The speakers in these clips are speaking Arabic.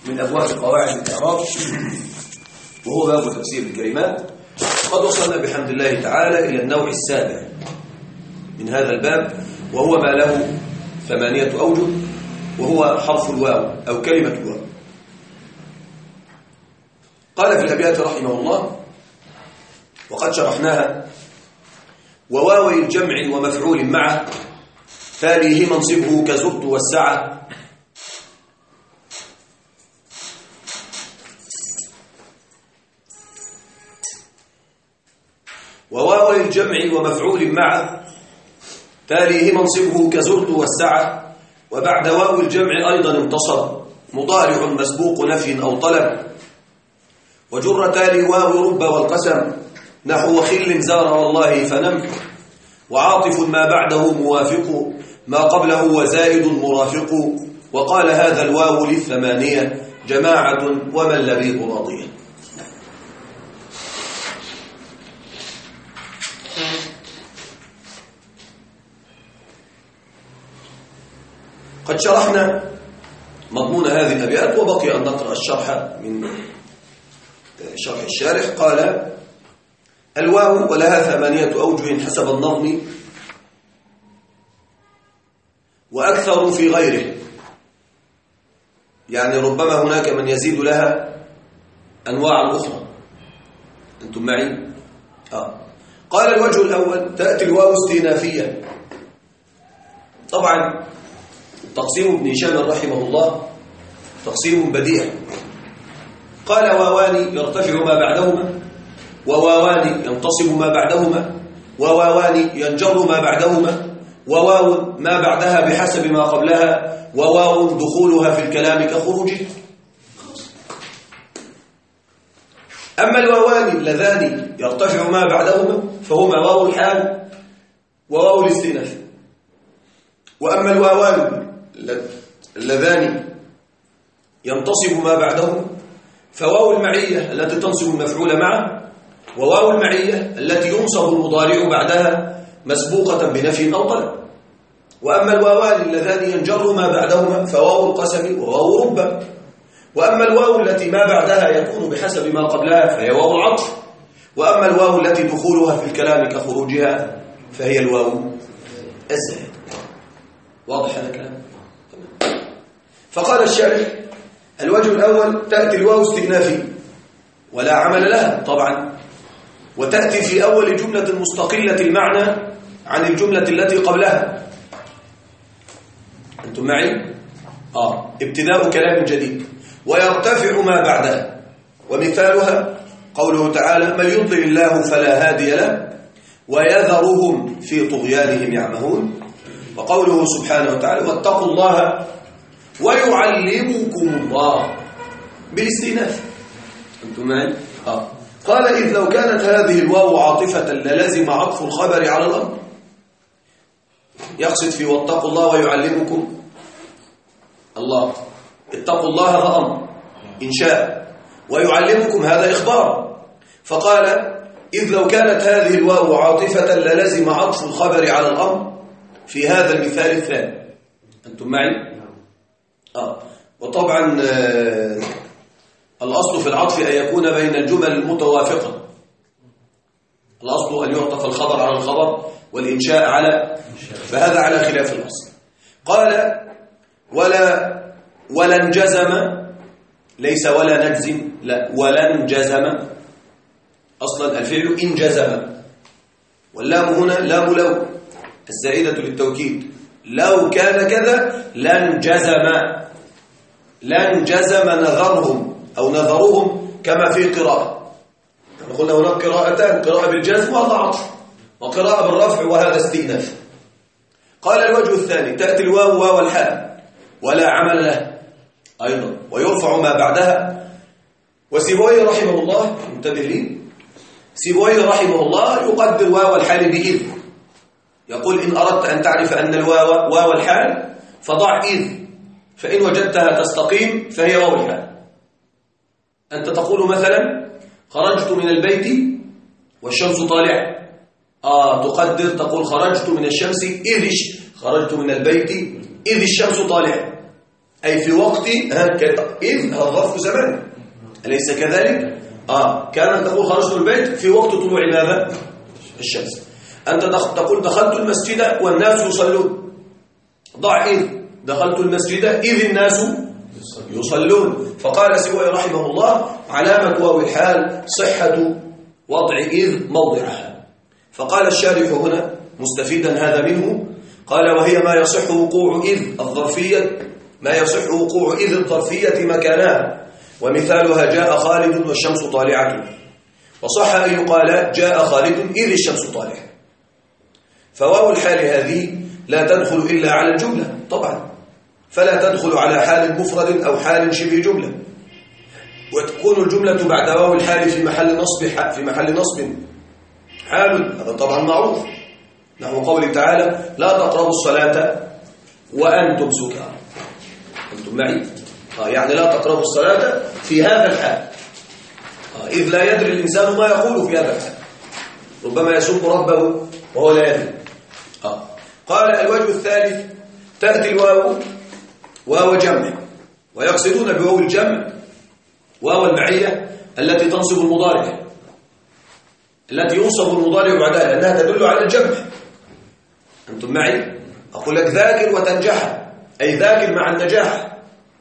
من أبواب قواعد الإعراب، وهو باب تفسير الكلمات. قد وصلنا بحمد الله تعالى إلى النوع السابع من هذا الباب، وهو ما له 8 أوجه، وهو حرف الواو أو كلمة الواو. قال في الأبيات رحمه الله، وقد شرحناها: وواوي الجمع ومفعول معه تاليه منصبه كزرت والسعة. وواوي الجمع ومفعول معه تاليه منصبه كزرت والسعة. وبعد واو الجمع أيضا انتصب مضارع مسبوق نفي أو طلب. وجر تالي واو رب والقسم نحو خل زار والله فنم. وعاطف ما بعده موافق ما قبله وزائد مرافق. وقال هذا الواو للثمانية جماعة ومن لبيض راضية. قد شرحنا مضمون هذه الأبيات، وبقي أن نقرأ الشرح من شرح الشارح. قال: الواو ولها 8 أوجه حسب النظم، وأكثر في غيره، يعني ربما هناك من يزيد لها أنواع أخرى. أنتم معي؟ قال: الوجه الأول تأتي الواو استئنافية. طبعا تقسيم ابن هشام رحمه الله تقسيم بديع. قال: واوان يرتفع ما بعدهما، وواوان ينتصب ما بعدهما، وواوان ينجر ما بعدهما، وواو ما بعدها بحسب ما قبلها، وواو دخولها في الكلام كخروجه. أما الواوان اللذان يرتفع ما بعدهما فهما واو الحال وواو الاستئناف. وأما الواوان اللذان ينتصب ما بعدهما فواو المعية التي تنصب المفعول معه، وواو المعية التي ينصب المضارع بعدها مسبوقة بنفي أو طلب. وأما الواوان اللذان ينجر ما بعدهما فواو القسم وواو رب. وأما الواو التي ما بعدها يكون بحسب ما قبلها فهي واو العطف. وأما الواو التي دخولها في الكلام كخروجها فهي الواو الزائد. واضح هذا الكلام؟ فقال الشارح: الوجه الأول تأتي الواو استئنافي ولا عمل لها طبعا، وتأتي في أول جملة مستقلة المعنى عن الجملة التي قبلها. أنتم معي؟ ابتداء كلام جديد. ويرتفع ما بعدها، ومثالها قوله تعالى: من يضلل الله فلا هادي له ويذرهم في طغيانهم يعمهون. وقوله سبحانه وتعالى: واتقوا الله ويعلمكم الله بالاستئناف. أنتم معي؟ قال: إذ لو كانت هذه الواو عاطفة للزم عطف الخبر على الأمر. يقصد في واتقوا الله ويعلمكم الله. اتقوا الله هذا أمر إنشاء، ويعلمكم هذا إخبار. فقال: إذ لو كانت هذه الواو عاطفة للزم عطف الخبر على الأمر في هذا المثال الثاني. أنتم معي؟ وطبعا الأصل في العطف أن يكون بين الجمل المتوافقة. الأصل أن يعطف الخبر على الخبر والإنشاء على، فهذا على خلاف الأصل. قال: ولا انجزم، ليس ولا نجزم، لا، ولا انجزم. أصلا الفعل انجزم، واللام هنا لام لو الزائدة للتوكيد. لو كان كذا لانجزم نظرهم أو نظرهم كما في قراءة. قلنا هناك قراءتان: قراءة بالجزم وهذا عطف، وقراءة بالرفع وهذا استئناف. قال: الوجه الثاني تأتي الواو واو الحال ولا عمل له أيضا، ويرفع ما بعدها. وسيبويه رحمه الله، انتبه لي، سيبويه رحمه الله يقدر واو الحال بإذ. يقول: إن أردت أن تعرف أن الواو واو الحال فضع إذ، فإن وجدتها تستقيم فهي واو الحال. أنت تقول مثلا: خرجت من البيت والشمس طالعة. تقدر تقول: خرجت من الشمس إذ خرجت من البيت إذ الشمس طالعة. أي في وقت إذ ظرف زمان، أليس كذلك؟ كان تقول خرجت البيت في وقت طلوع ماذا؟ الشمس. أنت تقول دخلت المسجد والناس يصلون، ضع إذ، دخلت المسجد إذ الناس يصلون. فقال سوي رحمه الله علامة واو الحال صحة وضع إذ موضعها. فقال الشارح هنا مستفيدا هذا منه، قال وهي ما يصح وقوع إذ الظرفية، ما يصح وقوع إذ الظرفية مكانها، ومثالها جاء خالد والشمس طالعة، وصح أن يقال جاء خالد إذ الشمس طالعة. فواو الحال هذه لا تدخل إلا على الجملة طبعا، فلا تدخل على حال مفرد أو حال شبه جملة، وتكون الجملة بعد واو الحال في محل نصب حال، هذا طبعا معروف، نحو قوله تعالى لا تقربوا الصلاة وأنتم سكارى. أنتم معي؟ يعني لا تقربوا الصلاة في هذا الحال، إذ لا يدري الإنسان ما يقول في هذا الحال، ربما يسب ربه وهو لا يدري. قال الوجه الثالث تأتي الواو واو جمع، ويقصدون بواو الجمع واو المعية التي تنصب المضارع، التي ينصب المضارع بعدها لأنها تدل على الجمع. أنتم معي؟ أقول لك ذاكر وتنجح، أي ذاكر مع النجاح.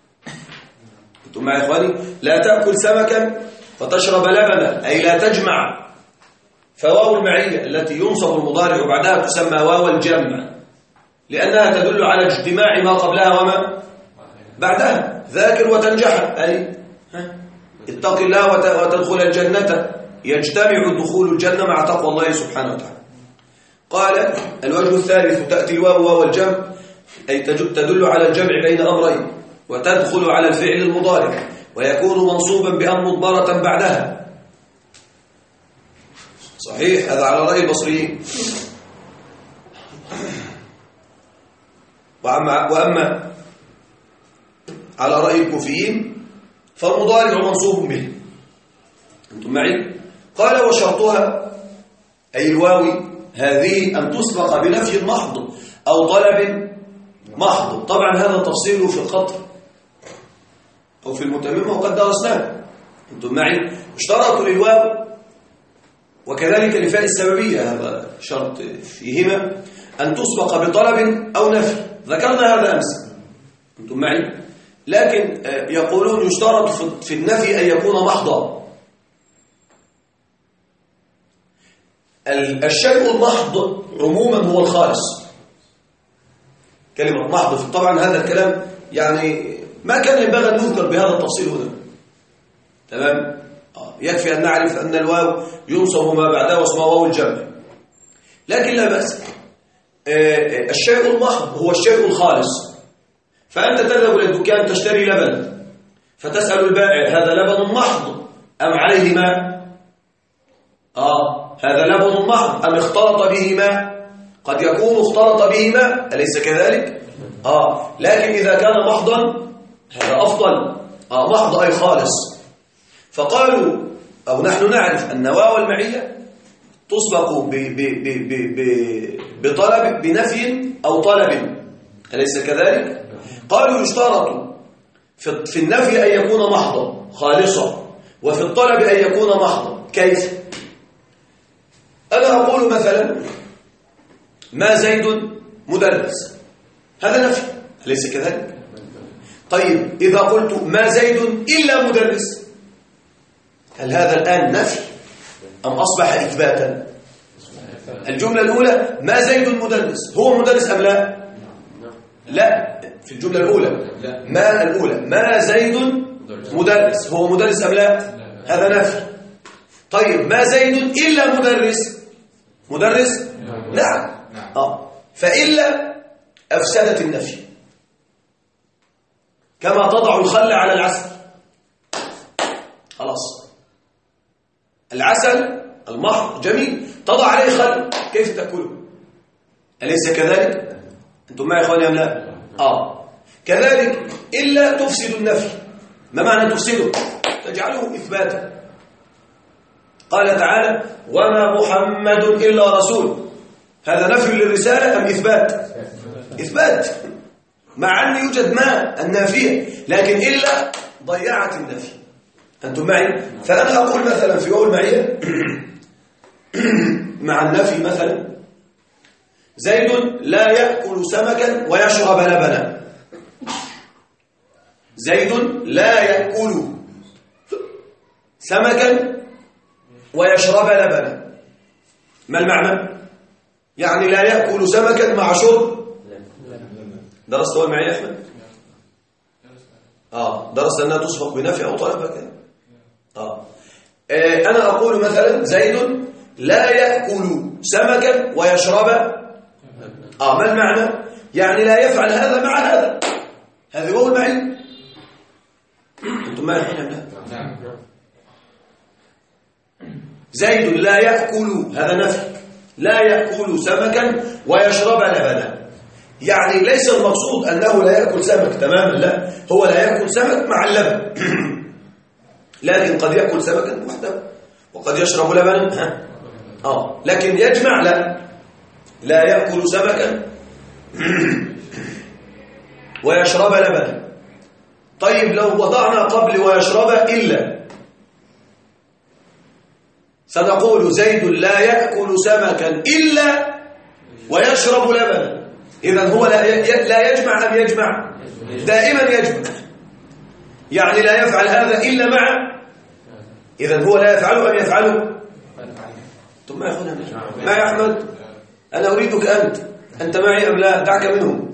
أنتم معي يا إخواني؟ لا تأكل سمكا وتشرب لبنا، أي لا تجمع. فواو المعية التي ينصب المضارع بعدها تسمى واو الجمع، لأنها تدل على اجتماع ما قبلها وما بعدها. ذاكر وتنجح، أي اتق الله وتدخل الجنة، يجتمع دخول الجنة مع تقوى الله سبحانه وتعالى. قال الوجه الثالث تأتي الواو واو الجمع، أي تدل على الجمع بين أمرين، وتدخل على الفعل المضارع، ويكون منصوبا بأن مضمرة بعدها. صحيح، هذا على رأي البصريين. وأما على رأي الكوفيين فالمضارع منصوب به. أنتم معي؟ قال وشرطها أي الواو هذه أن تسبق بنفي محض أو طلب محض. طبعا هذا تفصيله في القطر أو في المتممة وقد درسناه. أنتم معي؟ اشترطوا للواو وكذلك لفاء السببية، هذا شرط فيهما أن تسبق بطلب أو نفي، ذكرنا هذا أمس. أنتم معي؟ لكن يقولون يشترط في النفي أن يكون محضا. الشيء المحض عموما هو الخالص. كلمة محض طبعا هذا الكلام يعني ما كان ينبغي أن نذكر بهذا التفصيل هنا. تمام؟ يكفي أن نعرف أن الواو ينصب ما بعدها واسمه واو الجمع، لكن لا بأس. الشيء المحض هو الشيء الخالص. فأنت تذهب إلى الدكان تشتري لبن، فتسأل البائع هذا لبن محض أم عليه ماء؟ هذا لبن محض أم اختلط به ماء؟ قد يكون اختلط به ماء، أليس كذلك؟ لكن إذا كان محضا هذا أفضل. محض أي خالص. فقالوا أو نحن نعرف أن واو المعية تسبق بطلب بنفي أو طلب، أليس كذلك؟ قالوا يشترط في النفي أن يكون محضا خالصا، وفي الطلب أن يكون محضا. كيف؟ أنا أقول مثلا ما زيد مدرس، هذا نفي، أليس كذلك؟ طيب إذا قلت ما زيد إلا مدرس، هل هذا الآن نفي أم أصبح إثباتا؟ الجملة الأولى ما زيد مدرس، هو مدرس أم لا؟ لا، في الجملة الأولى ما الأولى ما زيد مدرس، هو مدرس أم لا؟ هذا نفي. طيب ما زيد إلا مدرس؟ نعم. فإلا أفسدت النفي، كما تضع الخل على العسل. خلاص، العسل المحض جميل، تضع عليه خل كيف تأكله؟ أليس كذلك؟ أنتم معي يا إخواني أم لا؟ كذلك إلا تفسد النفي. ما معنى تفسده؟ تجعله إثباتا. قال تعالى وما محمد إلا رسول، هذا نفي للرسالة أم إثبات؟ إثبات. مع أن يوجد ما النافية، لكن إلا ضيعت النفي. أنتم معي؟ فأنا أقول مثلا في واو المعية مع النفي مثلا زيد لا يأكل سمكا ويشرب لبنا. زيد لا يأكل سمكا ويشرب لبنا. ما المعنى؟ يعني لا يأكل سمكا مع شرب. درست واو المعية يا أحمد؟ درست أنها تسبق بنفي أو طلب. أنا أقول مثلا زيد لا يأكل سمكا ويشرب. ما المعنى؟ يعني لا يفعل هذا مع هذا. هذا هو المعنى. أنتم ما الحين لا؟ زيد لا يأكل، هذا نفي، لا يأكل سمكا ويشرب لبنا. يعني ليس المقصود أنه لا يأكل سمك تماما، لا، هو لا يأكل سمك مع اللبن لكن قد يأكل سمكا وحده وقد يشرب لبنا. لكن يجمع لا يأكل سمكا ويشرب لبنا. طيب لو وضعنا قبل ويشرب إلا، سنقول زيد لا يأكل سمكا إلا ويشرب لبنا. إذن هو لا يجمع أم يجمع؟ دائما يجمع، يعني لا يفعل هذا إلا مع. إذن هو لا يفعله أم يفعله؟ ثم ما يأخذها ما يا أحمد، أنا أريدك أنت معي أم لا؟ دعك منهم.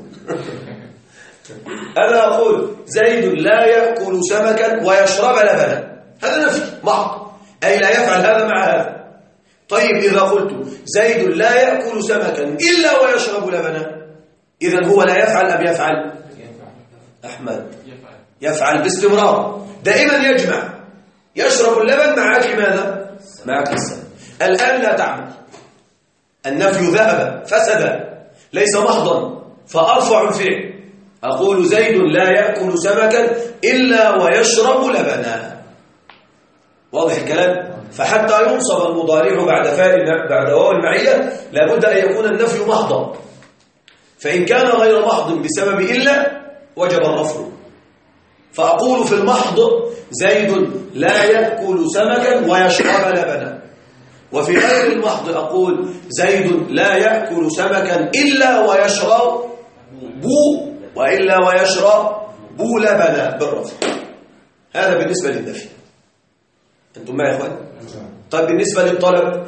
أنا أقول زيد لا يأكل سمكا ويشرب لبنا، هذا نفي محض، أي لا يفعل هذا مع هذا. طيب إذا قلت زيد لا يأكل سمكا إلا ويشرب لبنا، إذن هو لا يفعل أم يفعل؟ أحمد يفعل باستمرار، دائما يجمع، يشرب اللبن مع أكل ماذا؟ مع أكل السمك. الآن لا تعمل، النفي ذهب فسد، ليس محضا، فأرفع الفعل، أقول زيد لا يأكل سمكا إلا ويشرب لبنا. واضح الكلام؟ فحتى ينصب المضارع بعد واو المعية لابد أن يكون النفي محضا، فإن كان غير محض بسبب إلا وجب الرفع. فأقول في المحض زيد لا يأكل سمكا ويشرب لبنا، وفي غير المحض أقول زيد لا يأكل سمكا إلا ويشرب لبنا بالرفع. هذا بالنسبة للنفي. أنتم معي يا إخوان؟ طيب بالنسبة للطلب،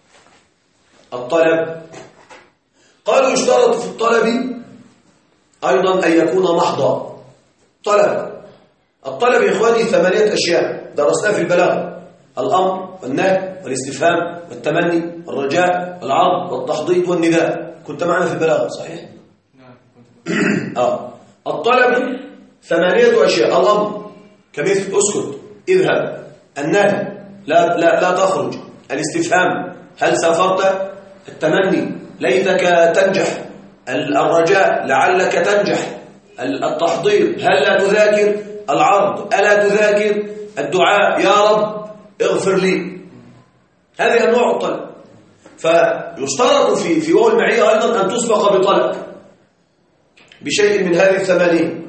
قالوا يشترط في الطلب أيضا أن يكون محضا. الطلب يا إخواني 8 أشياء درسناها في البلاغة: الأمر والنهي والاستفهام والتمني والرجاء والعرض والتحضيض والنداء. كنت معنا في البلاغة صحيح؟ الطلب 8 أشياء: الأمر كمثل اسكت، اذهب، النهي لا تخرج، الاستفهام هل سافرت، التمني ليتك تنجح، الرجاء لعلك تنجح، التحضير هل لا تذاكر، العرض ألا تذاكر، الدعاء يا رب اغفر لي. هذه أنواع الطلب. فيشترط في واو المعية أيضا أن تسبق بطلب بشيء من هذه 80.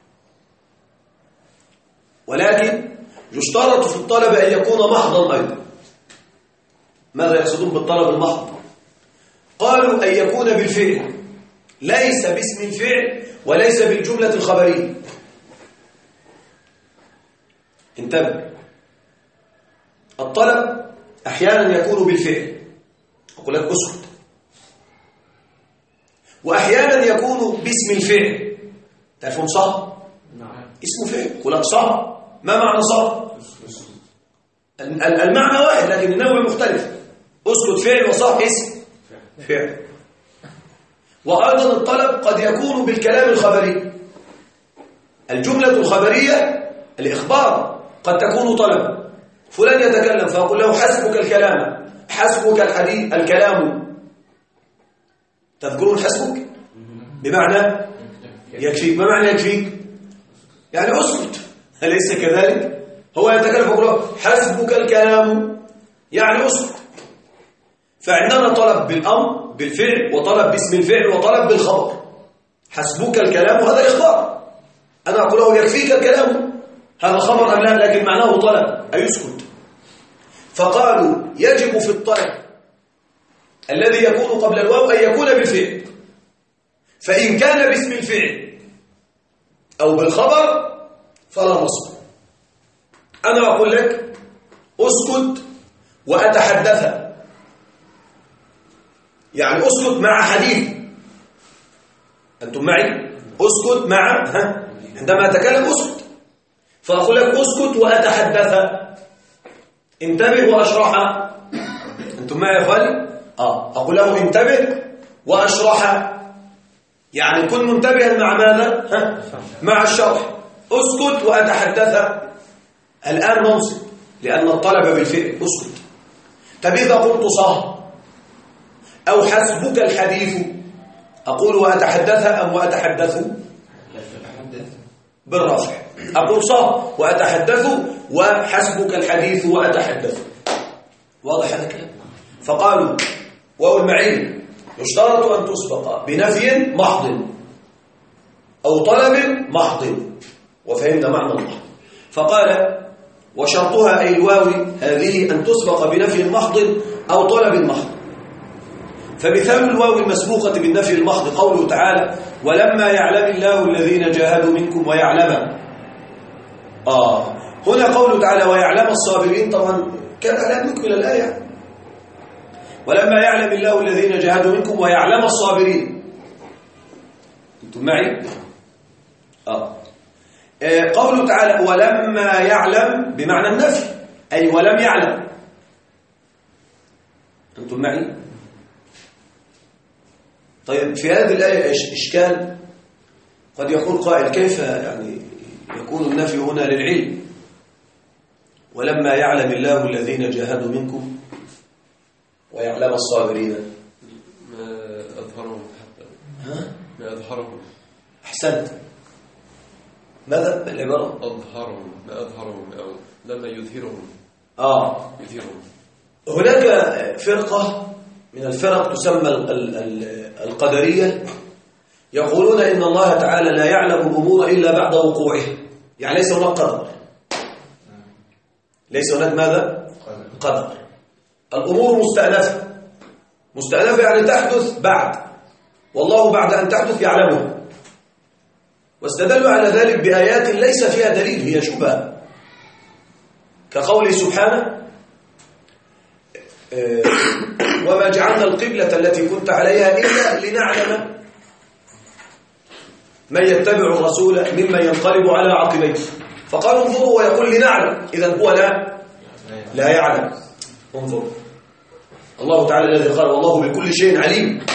ولكن يشترط في الطلب أن يكون محضا أيضا. ماذا يقصدون بالطلب المحض؟ قالوا أن يكون بالفعل، ليس باسم الفعل وليس بالجملة الخبرية. انتبه، الطلب أحيانا يكون بالفعل، أقول لك اسكت، وأحيانا يكون باسم الفعل. تعرفون صح؟ اسم فعل، أقول لك صح. ما معنى صح؟ المعنى واحد لكن النوع مختلف. اسكت فعل وصح اسم فعل. وأيضا الطلب قد يكون بالكلام الخبري. الجملة الخبرية الإخبار قد تكون طلب. فلان يتكلم فأقول له حسبك الكلام، حسبك الحديث الكلام. تذكرون حسبك بمعنى يكفيك. ما معنى يكفيك؟ يعني اسكت، أليس كذلك؟ هو يتكلم فأقول له حسبك الكلام يعني اسكت. فعندنا طلب بالأمر بالفعل، وطلب باسم الفعل، وطلب بالخبر. حسبك الكلام هذا إخبار، أنا أقول له يكفيك الكلام هذا خبر أم لا، لكن معناه طلب أي يسكت. فقالوا يجب في الطلب الذي يكون قبل الواو أن يكون بالفعل، فإن كان باسم الفعل أو بالخبر فلا نصب. أنا أقول لك أسكت وأتحدث، يعني أسكت مع حديث، أنتم معي؟ أسكت مع عندما أتكلم أسكت، فأقول لك أسكت وأتحدث، انتبه وأشرح. أنتم معي يا أخواني؟ أقول له انتبه وأشرح، يعني كن منتبها مع ماذا؟ مع الشرح. أسكت وأتحدث، الآن منصب لأن الطلب بالفعل أسكت. طب إذا قلت صح أو حسبك الحديث أقول وأتحدث أم وأتحدث؟ بالرفع. أقول صح وأتحدث وحسبك الحديث وأتحدث. واضح هذا الكلام؟ فقالوا واو المعين يشترط أن تسبق بنفي محض أو طلب محض، وفهمنا معنى المحض. فقال وشرطها أي الواو هذه أن تسبق بنفي محض أو طلب محض. فمثال الواو المسبوقة بالنفي المحض قوله تعالى ولما يعلم الله الذين جاهدوا منكم ويعلم. هنا قوله تعالى ويعلم الصابرين، طبعا كان على نكمل الآية ولما يعلم الله الذين جاهدوا منكم ويعلم الصابرين. انتم معي؟ قوله تعالى ولما يعلم بمعنى النفي، أي ولم يعلم. انتم معي؟ طيب في هذه الآية إشكال، قد يقول قائل كيف يعني يكون النفي هنا للعلم ولما يعلم الله الذين جاهدوا منكم ويعلم الصابرين؟ ما أظهرهم حتى ما أظهرهم. أحسنت. ماذا العبارة؟ أظهرهم، ما أظهرهم أو لما يظهرهم. يظهرهم. هناك فرقة من الفرق تسمى القدرية، يقولون إن الله تعالى لا يعلم الأمور إلا بعد وقوعها، يعني ليس هناك قدر، ليس هناك ماذا؟ قدر. الأمور مستأنفة يعني تحدث بعد، والله بعد أن تحدث يعلمها. واستدلوا على ذلك بآيات ليس فيها دليل، هي شبهة، كقوله سبحانه وما جعلنا القبلة التي كنت عليها إلا لنعلم من يتبع الرسول ممن ينقلب على عقبيه. فقالوا انظروا ويقول لنعلم، إذن هو لا يعلم. انظروا الله تعالى الذي قال والله بكل شيء عليم،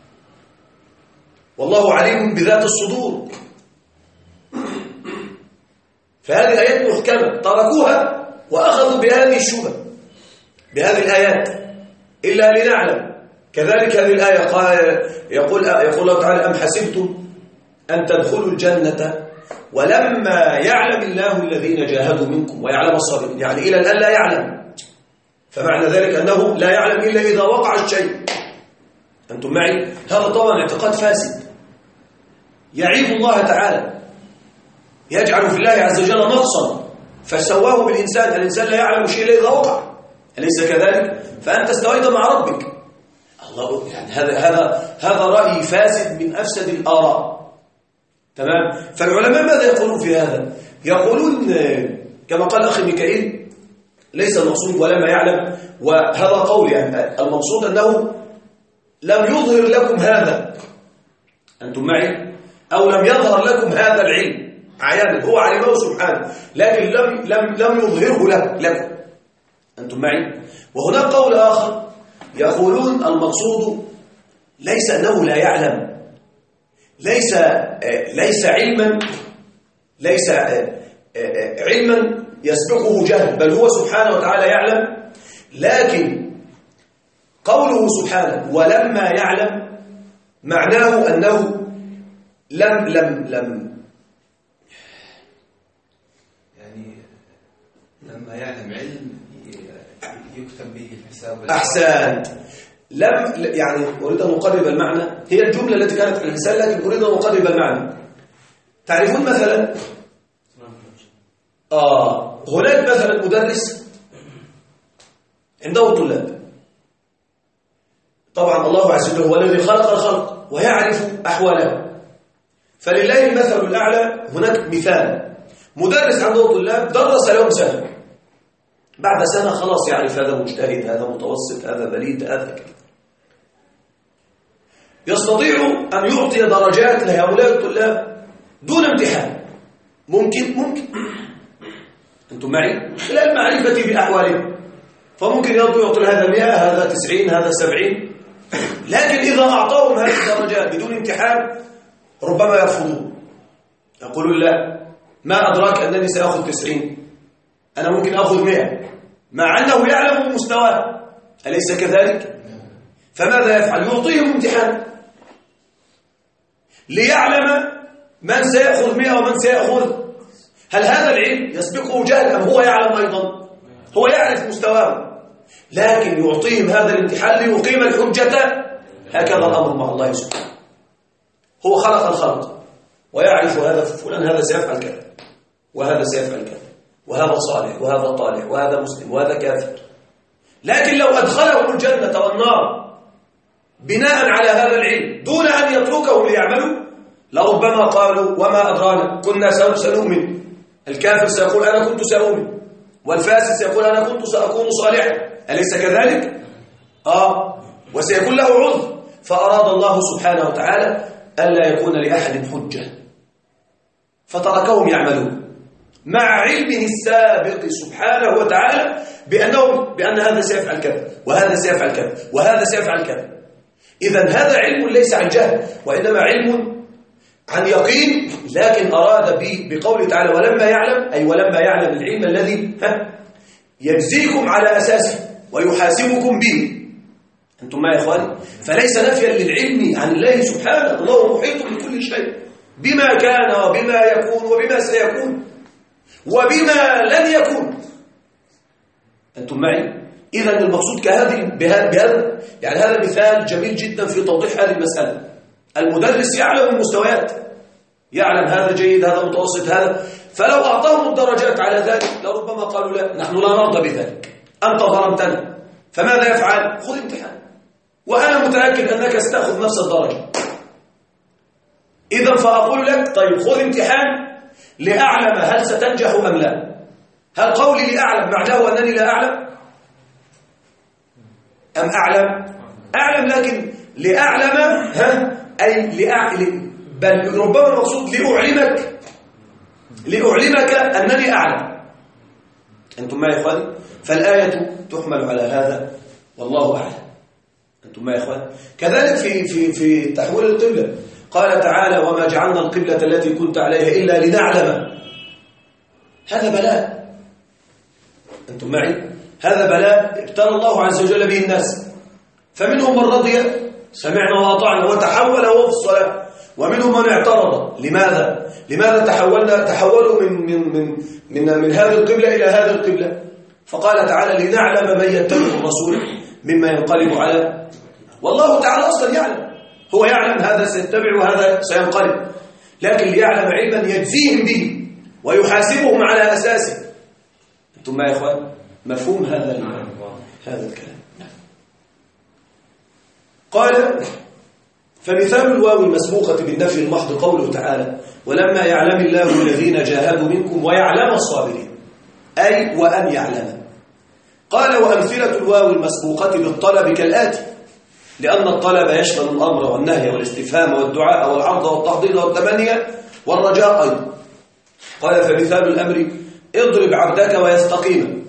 والله عليم بذات الصدور. فهذه آيات محكمة تركوها وأخذوا بهذه الشبهة بهذه الآيات إلا لنعلم. كذلك هذه الآية يقول الله تعالى أم حسبتم أن تدخلوا الجنة ولما يعلم الله الذين جاهدوا منكم ويعلم الصابرين، يعني إلى الآن لا يعلم، فمعنى ذلك أنه لا يعلم إلا إذا وقع الشيء. أنتم معي؟ هذا طبعا اعتقاد فاسد يعيب الله تعالى، يجعل في الله عز وجل نقصا فسواه بالإنسان. الإنسان لا يعلم شيء إلا إذا وقع، أليس كذلك؟ فأنت استويت مع ربك. الله يعني هذا رأي فاسد من أفسد الآراء. تمام؟ فالعلماء ماذا يقولون في هذا؟ يقولون كما قال أخي ميكائيل ليس المقصود ولما يعلم، وهذا قول يعني المقصود أنه لم يظهر لكم هذا، أنتم معي؟ أو لم يظهر لكم هذا العلم عيانا، هو علمه سبحانه لكن لم يظهره لكم، أنتم معي؟ وهناك قول آخر يقولون المقصود ليس أنه لا يعلم، ليس علما، ليس علما يسبقه جهل، بل هو سبحانه وتعالى يعلم، لكن قوله سبحانه ولما يعلم معناه أنه لم يعني لما يعلم علم يكتب به الحساب. أحسنت. يعني أريد أن أقرب المعنى، هي الجملة التي كانت على اللسان لكن أريد أن أقرب المعنى. تعرفون مثلا هناك مثلا مدرس عنده طلاب، طبعا الله عز وجل هو الذي خلق الخلق ويعرف أحوالهم، فلله المثل الأعلى. هناك مثال، مدرس عنده طلاب درس لهم سنة، بعد سنة خلاص يعرف هذا مجتهد، هذا متوسط، هذا بليد، هذا كذا. يستطيع أن يعطي درجات لهؤلاء الطلاب دون امتحان. ممكن أنتم معي؟ خلال معرفتي بأحوالهم، فممكن يعطي هذا 100، هذا 90، هذا 70. لكن إذا أعطاهم هذه الدرجات بدون امتحان ربما يرفضون، يقولون لا، ما أدراك أنني سأخذ 90، أنا ممكن أخذ 100، مع أنه يعلم مستواه، أليس كذلك؟ فماذا يفعل؟ يعطيهم امتحان ليعلم من سيأخذ 100 ومن سيأخذ. هل هذا العلم يسبقه جهل أم هو يعلم أيضا؟ هو يعرف مستواه، لكن يعطيهم هذا الامتحان ليقيم الحجة. هكذا الأمر مع الله سبحانه، هو خلق الخلق ويعرف هذا فلان هذا سيفعل كذا وهذا سيفعل كذا، وهذا صالح وهذا طالح وهذا مسلم وهذا كافر. لكن لو أدخلهم الجنة والنار بناء على هذا العلم دون أن يتركهم ليعملوا لربما قالوا وما أدرانا كنا سنؤمن. الكافر سيقول أنا كنت سأؤمن، والفاسد سيقول أنا كنت سأكون صالحا، أليس كذلك؟ وسيكون له عذر. فأراد الله سبحانه وتعالى ألا يكون لأحد حجة، فتركهم يعملون مع علمه السابق سبحانه وتعالى بأن هذا سيفعل كذا وهذا سيفعل كذا وهذا سيفعل كذا. إذن هذا علم ليس عن جهل، وإنما علم عن يقين. لكن أراد بقوله تعالى ولما يعلم، أي ولما يعلم العلم الذي يجزيكم على أساسه ويحاسبكم به. أنتم ما يا إخواني؟ فليس نفيا للعلم عن الله سبحانه، الله محيط بكل شيء بما كان وبما يكون وبما سيكون وبما لن يكون. أنتم معي؟ إذن المقصود بهذا يعني هذا مثال جميل جدا في توضيح هذه المسألة. المدرس يعلم المستويات، يعلم هذا جيد هذا متوسط هذا، فلو أعطاهم الدرجات على ذلك لربما قالوا لا، نحن لا نرضى بذلك، أنت ظلمتنا. فماذا يفعل؟ خذ امتحان، وأنا متأكد أنك ستأخذ نفس الدرجة. إذن فأقول لك طيب خذ امتحان لأعلم هل ستنجح أم لا. هل قولي لأعلم معناه أنني لا أعلم أم أعلم؟ أعلم، لكن لأعلم أي بل ربما المقصود لأعلمك أنني أعلم. أنتم ما يا إخواني؟ فالآية تحمل على هذا والله أعلم. أنتم ما يا إخواني؟ كذلك في تحويل القبلة قال تعالى وما جعلنا القبلة التي كنت عليها إلا لنعلم. هذا بلاء. أنتم معي؟ هذا بلاء ابتلى الله عز وجل به الناس، فمنهم من رضي سمعنا وأطعنا وتحول وهو في الصلاة، ومنهم من اعترض. لماذا تحولوا من هذه القبلة إلى هذه القبلة؟ فقال تعالى لنعلم من يتبع الرسول مما ينقلب على. والله تعالى أصلا يعلم، هو يعلم هذا سيتبع وهذا سينقلب، لكن ليعلم علما يجزيهم به ويحاسبهم على أساسه. أنتم ما يا إخوان؟ مفهوم هذا الكلام؟ قال فمثال الواو المسبوقة بالنفي المحض قوله تعالى ولما يعلم الله الذين جاهدوا منكم ويعلم الصابرين، أي وأن يعلم. قال وأمثلة الواو المسبوقة بالطلب كالآتي، لأن الطلب يشمل الأمر والنهي والاستفهام والدعاء والعرض والتحضيض والتمني والرجاء أيضا. قال فمثال الأمر اضرب عبدك ويستقيم.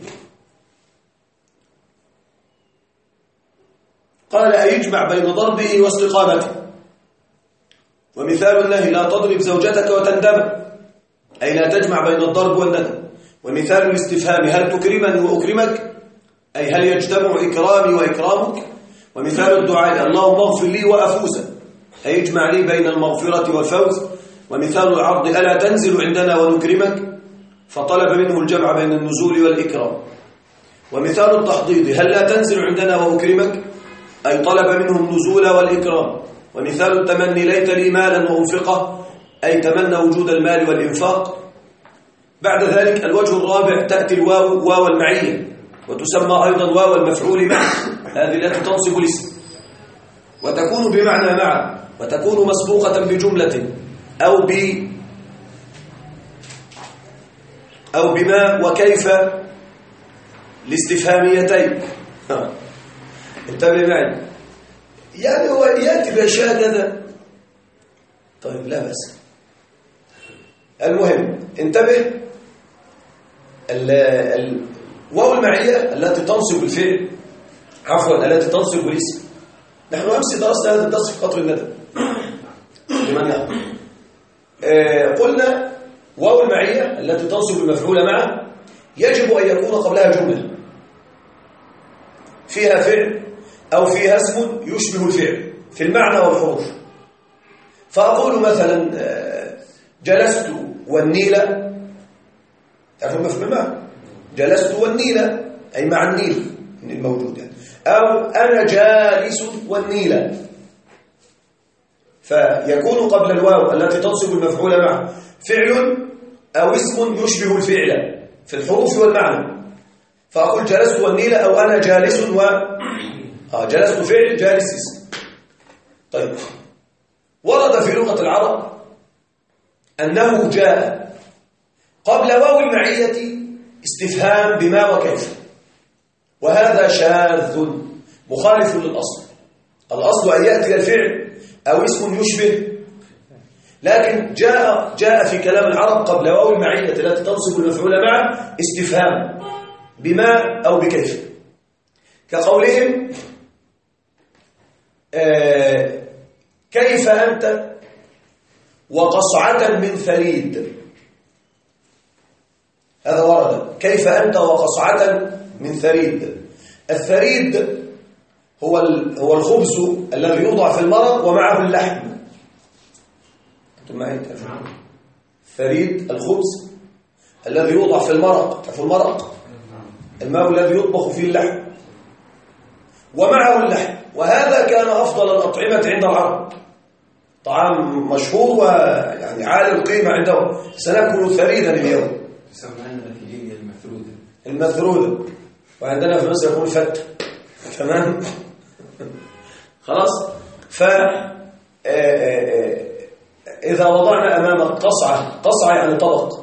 قال أيجمع بين ضربه واستقامته. ومثال النهي لا تضرب زوجتك وتندم، أي لا تجمع بين الضرب والندم. ومثال الاستفهام هل تكرمني وأكرمك، أي هل يجتمع إكرامي وإكرامك. ومثال الدعاء اللهم اغفر لي وأفوز، أي يجمع لي بين المغفرة والفوز. ومثال العرض ألا تنزل عندنا ونكرمك، فطلب منه الجمع بين النزول والإكرام. ومثال التحضيض هل لا تنزل عندنا وأكرمك، أي طلب منه النزول والإكرام. ومثال التمني ليت لي مالا وأنفقه، أي تمنى وجود المال والإنفاق. بعد ذلك الوجه الرابع تأتي الواو واو المعية، وتسمى أيضا واو المفعول معه، هذه التي تنصب الاسم، وتكون بمعنى مع، وتكون مسبوقة بجملة أو بما وكيف الاستفهاميتين. انتبه معي، يعني هو يأتي بأشياء كذا. طيب لا بأس. المهم انتبه، الواو المعية التي تنصب الفعل، عفوا التي تنصب الاسم. نحن أمس درسنا هذا الدرس في قطر الندى لمن يعلم. قلنا واو المعية التي تنصب المفعول معه يجب أن يكون قبلها جملة فيها فعل أو فيها اسم يشبه الفعل في المعنى والحروف. فأقول مثلا جلست والنيل، تعرف المفعول معه، جلست والنيل أي مع النيل الموجود يعني. أو أنا جالس والنيل، فيكون قبل الواو التي تنصب المفعول معه فعل أو اسم يشبه الفعل في الحروف والمعنى. فأقول جلست والنيل أو أنا جالس جلست فعل جالس اسم. طيب ورد في لغة العرب أنه جاء قبل واو المعية استفهام بما وكيف، وهذا شاذ مخالف للأصل. الأصل أن يأتي الفعل أو اسم يشبه، لكن جاء في كلام العرب قبل واو المعية التي تنصب المفعول معه استفهام بما أو بكيف، كقولهم كيف أنت وقصعة من ثريد. هذا ورد، كيف أنت وقصعة من ثريد. الثريد هو الخبز الذي يوضع في المرق ومعه اللحم. أنتم معي؟ الثريد الخبز الذي يوضع في المرق، تعرفوا المرق الماء الذي يطبخ فيه اللحم ومعه اللحم. وهذا كان أفضل الأطعمة عند العرب، طعام مشهور ويعني عالي القيمة عندهم. سنأكل ثريدا اليوم، تسمى عندنا في ليبيا المثرودة، وعندنا في مصر يقول فتة. تمام. خلاص. إذا وضعنا أمامك قصعة يعني طبق،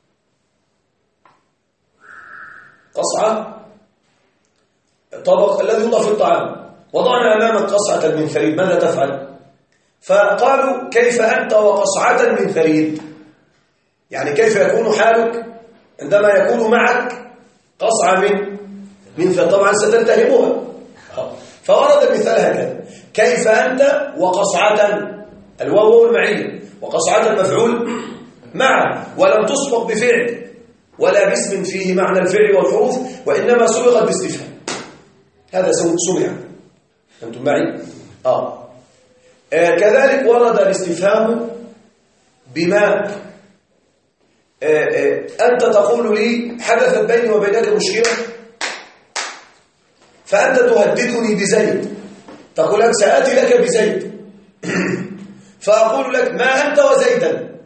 طبق الذي يوضع في الطعام، وضعنا أمامك قصعة من ثريد، ماذا تفعل؟ فقالوا كيف أنت وقصعة من ثريد، يعني كيف يكون حالك عندما يكون معك قصعة من ثريد. طبعا ستلتهمها. فورد المثال هكذا، كيف أنت وقصعة، الواو المعية، وقصعة المفعول معا، ولم تسبق بفعل ولا باسم فيه معنى الفعل والحروف، وإنما سبقت باستفهام. هذا سمع. أنتم معي؟ كذلك ورد الاستفهام بما أنت تقول لي حدثت بيني وبينك مشكلة فأنت تهددني بزيد، تقول لك سآتي لك بزيد فأقول لك ما أنت وزيدا.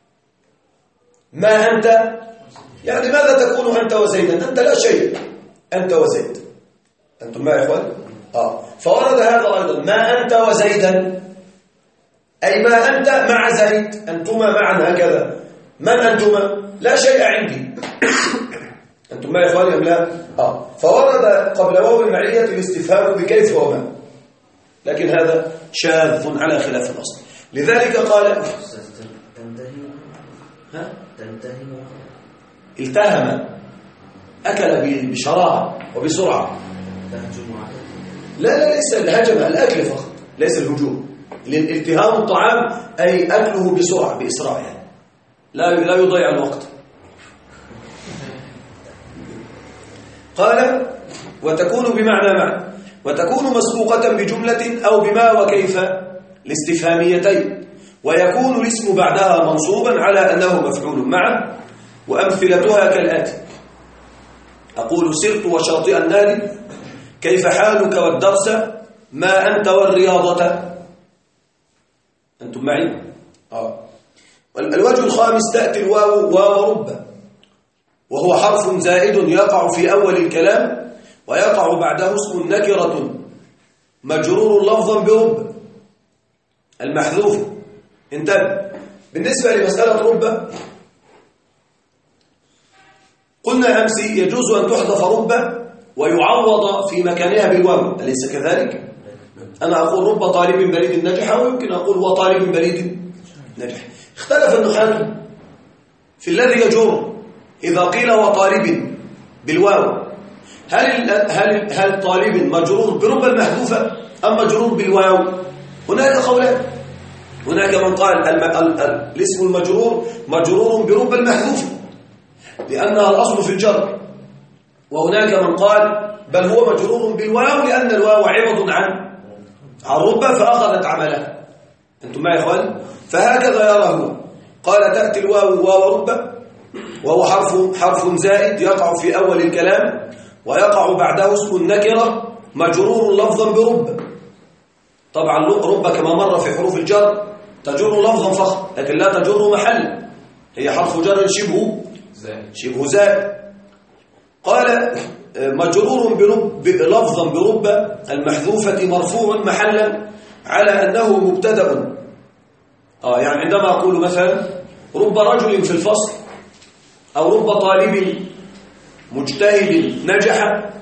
ما أنت يعني ماذا تكون أنت وزيدا؟ أنت لا شيء، أنت وزيد. أنتم معي يا إخوان؟ فورد هذا أيضا، ما أنت وزيدا أي ما أنت مع زيد، أنتما معا هكذا. من أنتما؟ لا شيء عندي. أنتم معي يا إخواني أم لا؟ فورد قبل واو المعية الاستفهام بكيف وما، لكن هذا شاذ على خلاف الأصل. لذلك قال التهم، أكل بشراهة وبسرعة. لا ليس الهجم، الأكل فقط، ليس الهجوم. الالتهام الطعام أي أكله بسرعة بإسراع، يعني لا يضيع الوقت. قال وتكون بمعنى مع، وتكون مسبوقة بجملة أو بما وكيف الاستفهاميتين، ويكون الاسم بعدها منصوبا على أنه مفعول معه. وأمثلتها كالآتي: أقول سرت وشاطئ النار، كيف حالك والدرس ما أنت والرياضة. أنتم معي؟ الوجه الخامس تأتي الواو واو رب، وهو حرف زائد يقع في أول الكلام ويقع بعده اسم نكرة مجرور لفظا برب المحذوف. انتبه، بالنسبة لمسألة رب قلنا أمس يجوز أن تحذف رب ويعوض في مكانها بالواو، أليس كذلك؟ أنا أقول رب طالب بريد نجح، ويمكن أقول وطالب بريد نجح. اختلف النحاة في الذي يجر إذا قيل وطالب بالواو، هل طالب مجرور برب المحذوفة أم مجرور بالواو؟ هناك قولان. هناك من قال الاسم المجرور مجرور برب المحذوفة لأنها الأصل في الجر، وهناك من قال بل هو مجرور بالواو لأن الواو عوض عن رب فأخذت عملها. أنتم معي يا إخوان؟ فهكذا يرى هو. قال تأتي الواو واو رب، وهو حرف زائد يقع في أول الكلام ويقع بعده اسم النكرة مجرور لفظا برب. طبعا رب كما مر في حروف الجر تجر لفظا فقط لكن لا تجر محلا، هي حرف جر شبه زائد. قال مجرور لفظا برب المحذوفة مرفوع محلا على أنه مبتدأ. يعني عندما أقول مثلا رب رجل في الفصل أو رب طالب مجتهد نجح،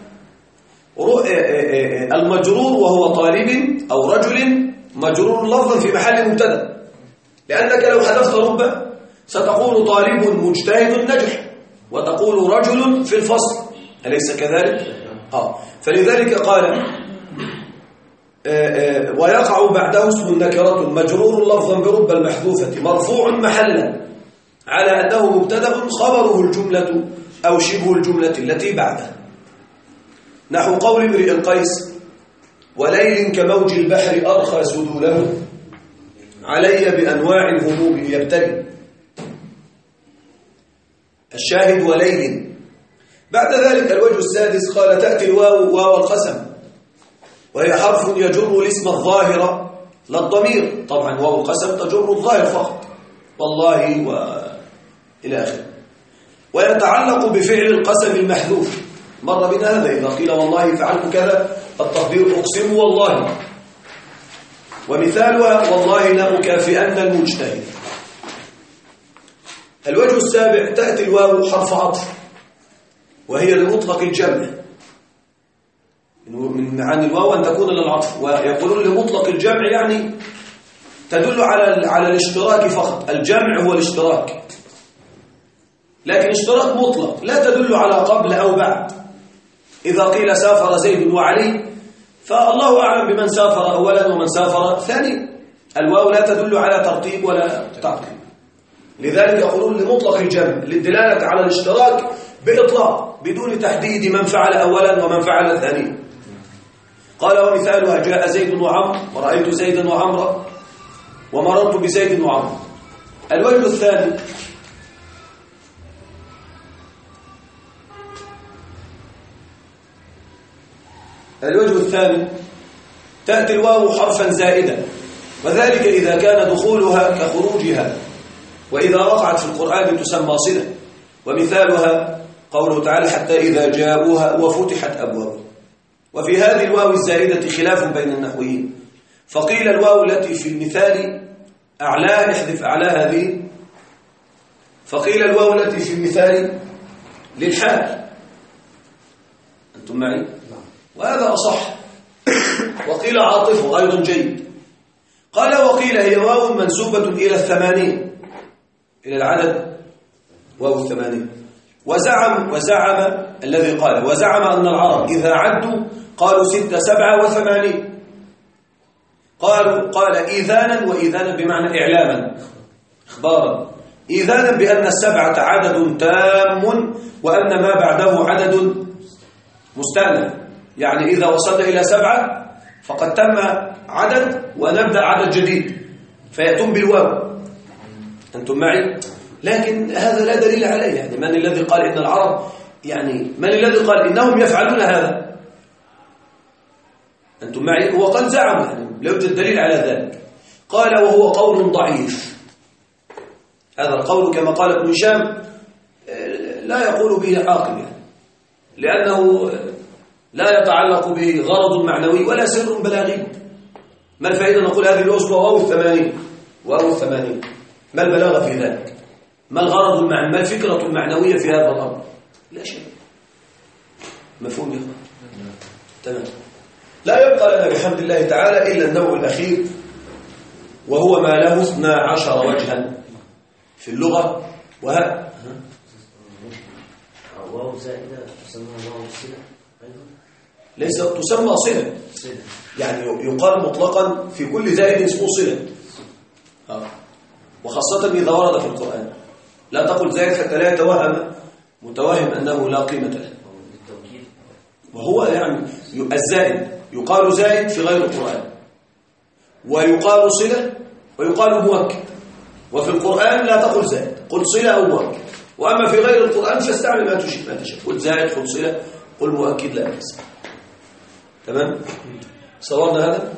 المجرور وهو طالب أو رجل مجرور لفظا في محل مبتدأ، لأنك لو حذفت رب ستقول طالب مجتهد نجح وتقول رجل في الفصل، أليس كذلك؟ فلذلك قال ويقع بعده اسم النكرة مجرور لفظا برب المحذوفة مرفوع محلا على أنه مبتدأ خبره الجملة أو شبه الجملة التي بعده، نحو قول امرئ القيس وليل كموج البحر أرخى سدوله علي بأنواع الهموم يبتلي. الشاهد وليل. بعد ذلك الوجه السادس قال تأتي الواو واو القسم، وهي حرف يجر الاسم الظاهر لا الضمير. طبعا واو القسم تجر الظاهر فقط، والله وإلى آخره، ويتعلق بفعل القسم المحذوف. مر بنا هذا إذا قيل والله فعلت كذا التقدير أقسم والله، ومثالها والله لأكافئن المجتهد. الوجه السابع تأتي الواو حرف عطف، وهي لمطلق الجمع. من معاني الواو أن تكون للعطف، ويقولون لمطلق الجمع يعني تدل على الاشتراك فقط. الجمع هو الاشتراك، لكن اشتراك مطلق لا تدل على قبل أو بعد. إذا قيل سافر زيد وعلي فالله أعلم بمن سافر أولا ومن سافر ثاني. الواو لا تدل على ترتيب ولا تعقيب، لذلك يقولون لمطلق الجمع للدلالة على الاشتراك بإطلاق بدون تحديد من فعل أولا ومن فعل ثانيا. قال ومثالها جاء زيد وعمر ورأيت زيدا وعمرا ومررت بزيد وعمر. الوجه الثاني تأتي الواو حرفا زائدا، وذلك إذا كان دخولها كخروجها، وإذا وقعت في القرآن تسمى صلة. ومثالها قوله تعالى حتى إذا جاءوها وفتحت أبوابها. وفي هذه الواو الزائدة خلاف بين النحويين، فقيل الواو التي في المثال أعلاه احذف أعلى هذه، فقيل الواو التي في المثال للحال. أنتم معي؟ وهذا أصح. وقيل عاطفه أيضا جيد. قال وقيل هي واو منسوبة إلى 80، إلى العدد واو 80. وزعم الذي قال أن العرب إذا عدوا قالوا 6 7 و80. قال إيذانا، وإيذانا بمعنى إعلاما إخبارا، إيذانا بأن 7 عدد تام وأن ما بعده عدد مستأنف، يعني إذا وصلنا إلى 7 فقد تم عدد ونبدأ عدد جديد فيأتون بالواو. أنتم معي؟ لكن هذا لا دليل عليه. يعني من الذي قال إن العرب، يعني من الذي قال إنهم يفعلون هذا؟ أنتم معي؟ هو قد زعم يعني لا يوجد دليل على ذلك. قال وهو قول ضعيف. هذا القول كما قال ابن هشام لا يقول به عاقل يعني، لأنه لا يتعلق به غرض معنوي ولا سر بلاغي. ما الفائدة نقول هذه الأسوة واو الثمانين؟ ما البلاغة في ذلك؟ ما الغرض المعنوي؟ ما الفكرة المعنوية في هذا الأمر؟ لا شيء. مفهوم يا أخوان؟ تمام. لا يبقى لنا بحمد الله تعالى إلا النوع الأخير، وهو ما له 12 وجها في اللغة. واو زائدة تسمى واو الصلة أيضا؟ ليس تسمى صلة، يعني يقال مطلقا في كل زائد اسمه صلة، وخاصة إذا ورد في القرآن. لا تقل زائد حتى لا يتوهم متوهم أنه لا قيمة له. وهو يعني الزائد يقال زائد في غير القرآن، ويقال صلة، ويقال مؤكد. وفي القرآن لا تقل زائد، قل صلة أو مؤكد. وأما في غير القرآن فاستعمل ما تشاء، قل زائد، قل صلة، قل مؤكد، لا بأس. تمام؟ صورنا هذا؟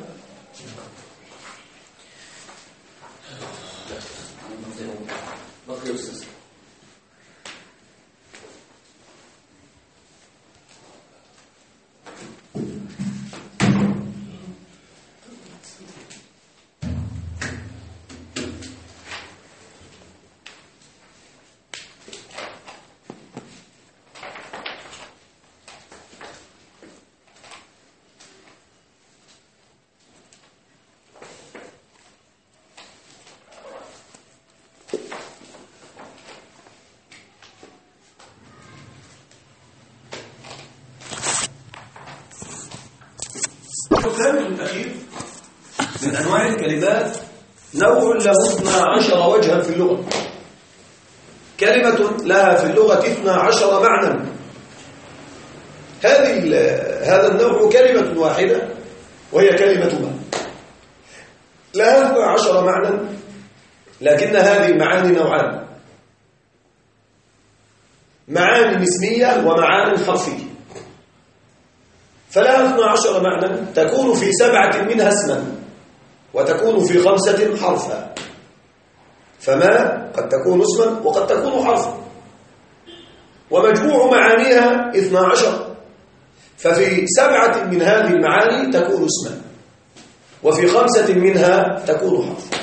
الثامن الأخير من أنواع الكلمات نوع له 12 وجها في اللغة. كلمة لها في اللغة 12 معنى. هذا النوع كلمة واحدة وهي كلمة ما، لها 12 معنى، لكن هذه المعاني نوعان: معاني اسمية ومعاني حرفية. فلها 12 معنى، تكون في 7 منها اسما وتكون في 5 حرفا. فما قد تكون اسما وقد تكون حرفا، ومجموع معانيها 12. ففي 7 من هذه المعاني تكون اسما، وفي 5 منها تكون حرفا.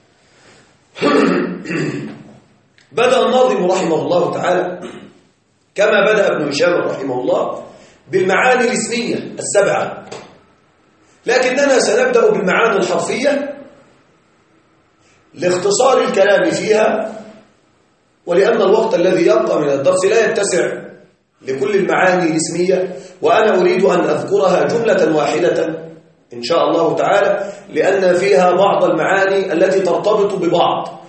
بدأ الناظم رحمه الله تعالى كما بدأ ابن هشام رحمه الله بالمعاني الاسمية 7، لكننا سنبدأ بالمعاني الحرفية لاختصار الكلام فيها، ولأن الوقت الذي يبقى من الدرس لا يتسع لكل المعاني الاسمية، وأنا أريد أن أذكرها جملة واحدة إن شاء الله تعالى، لأن فيها بعض المعاني التي ترتبط ببعض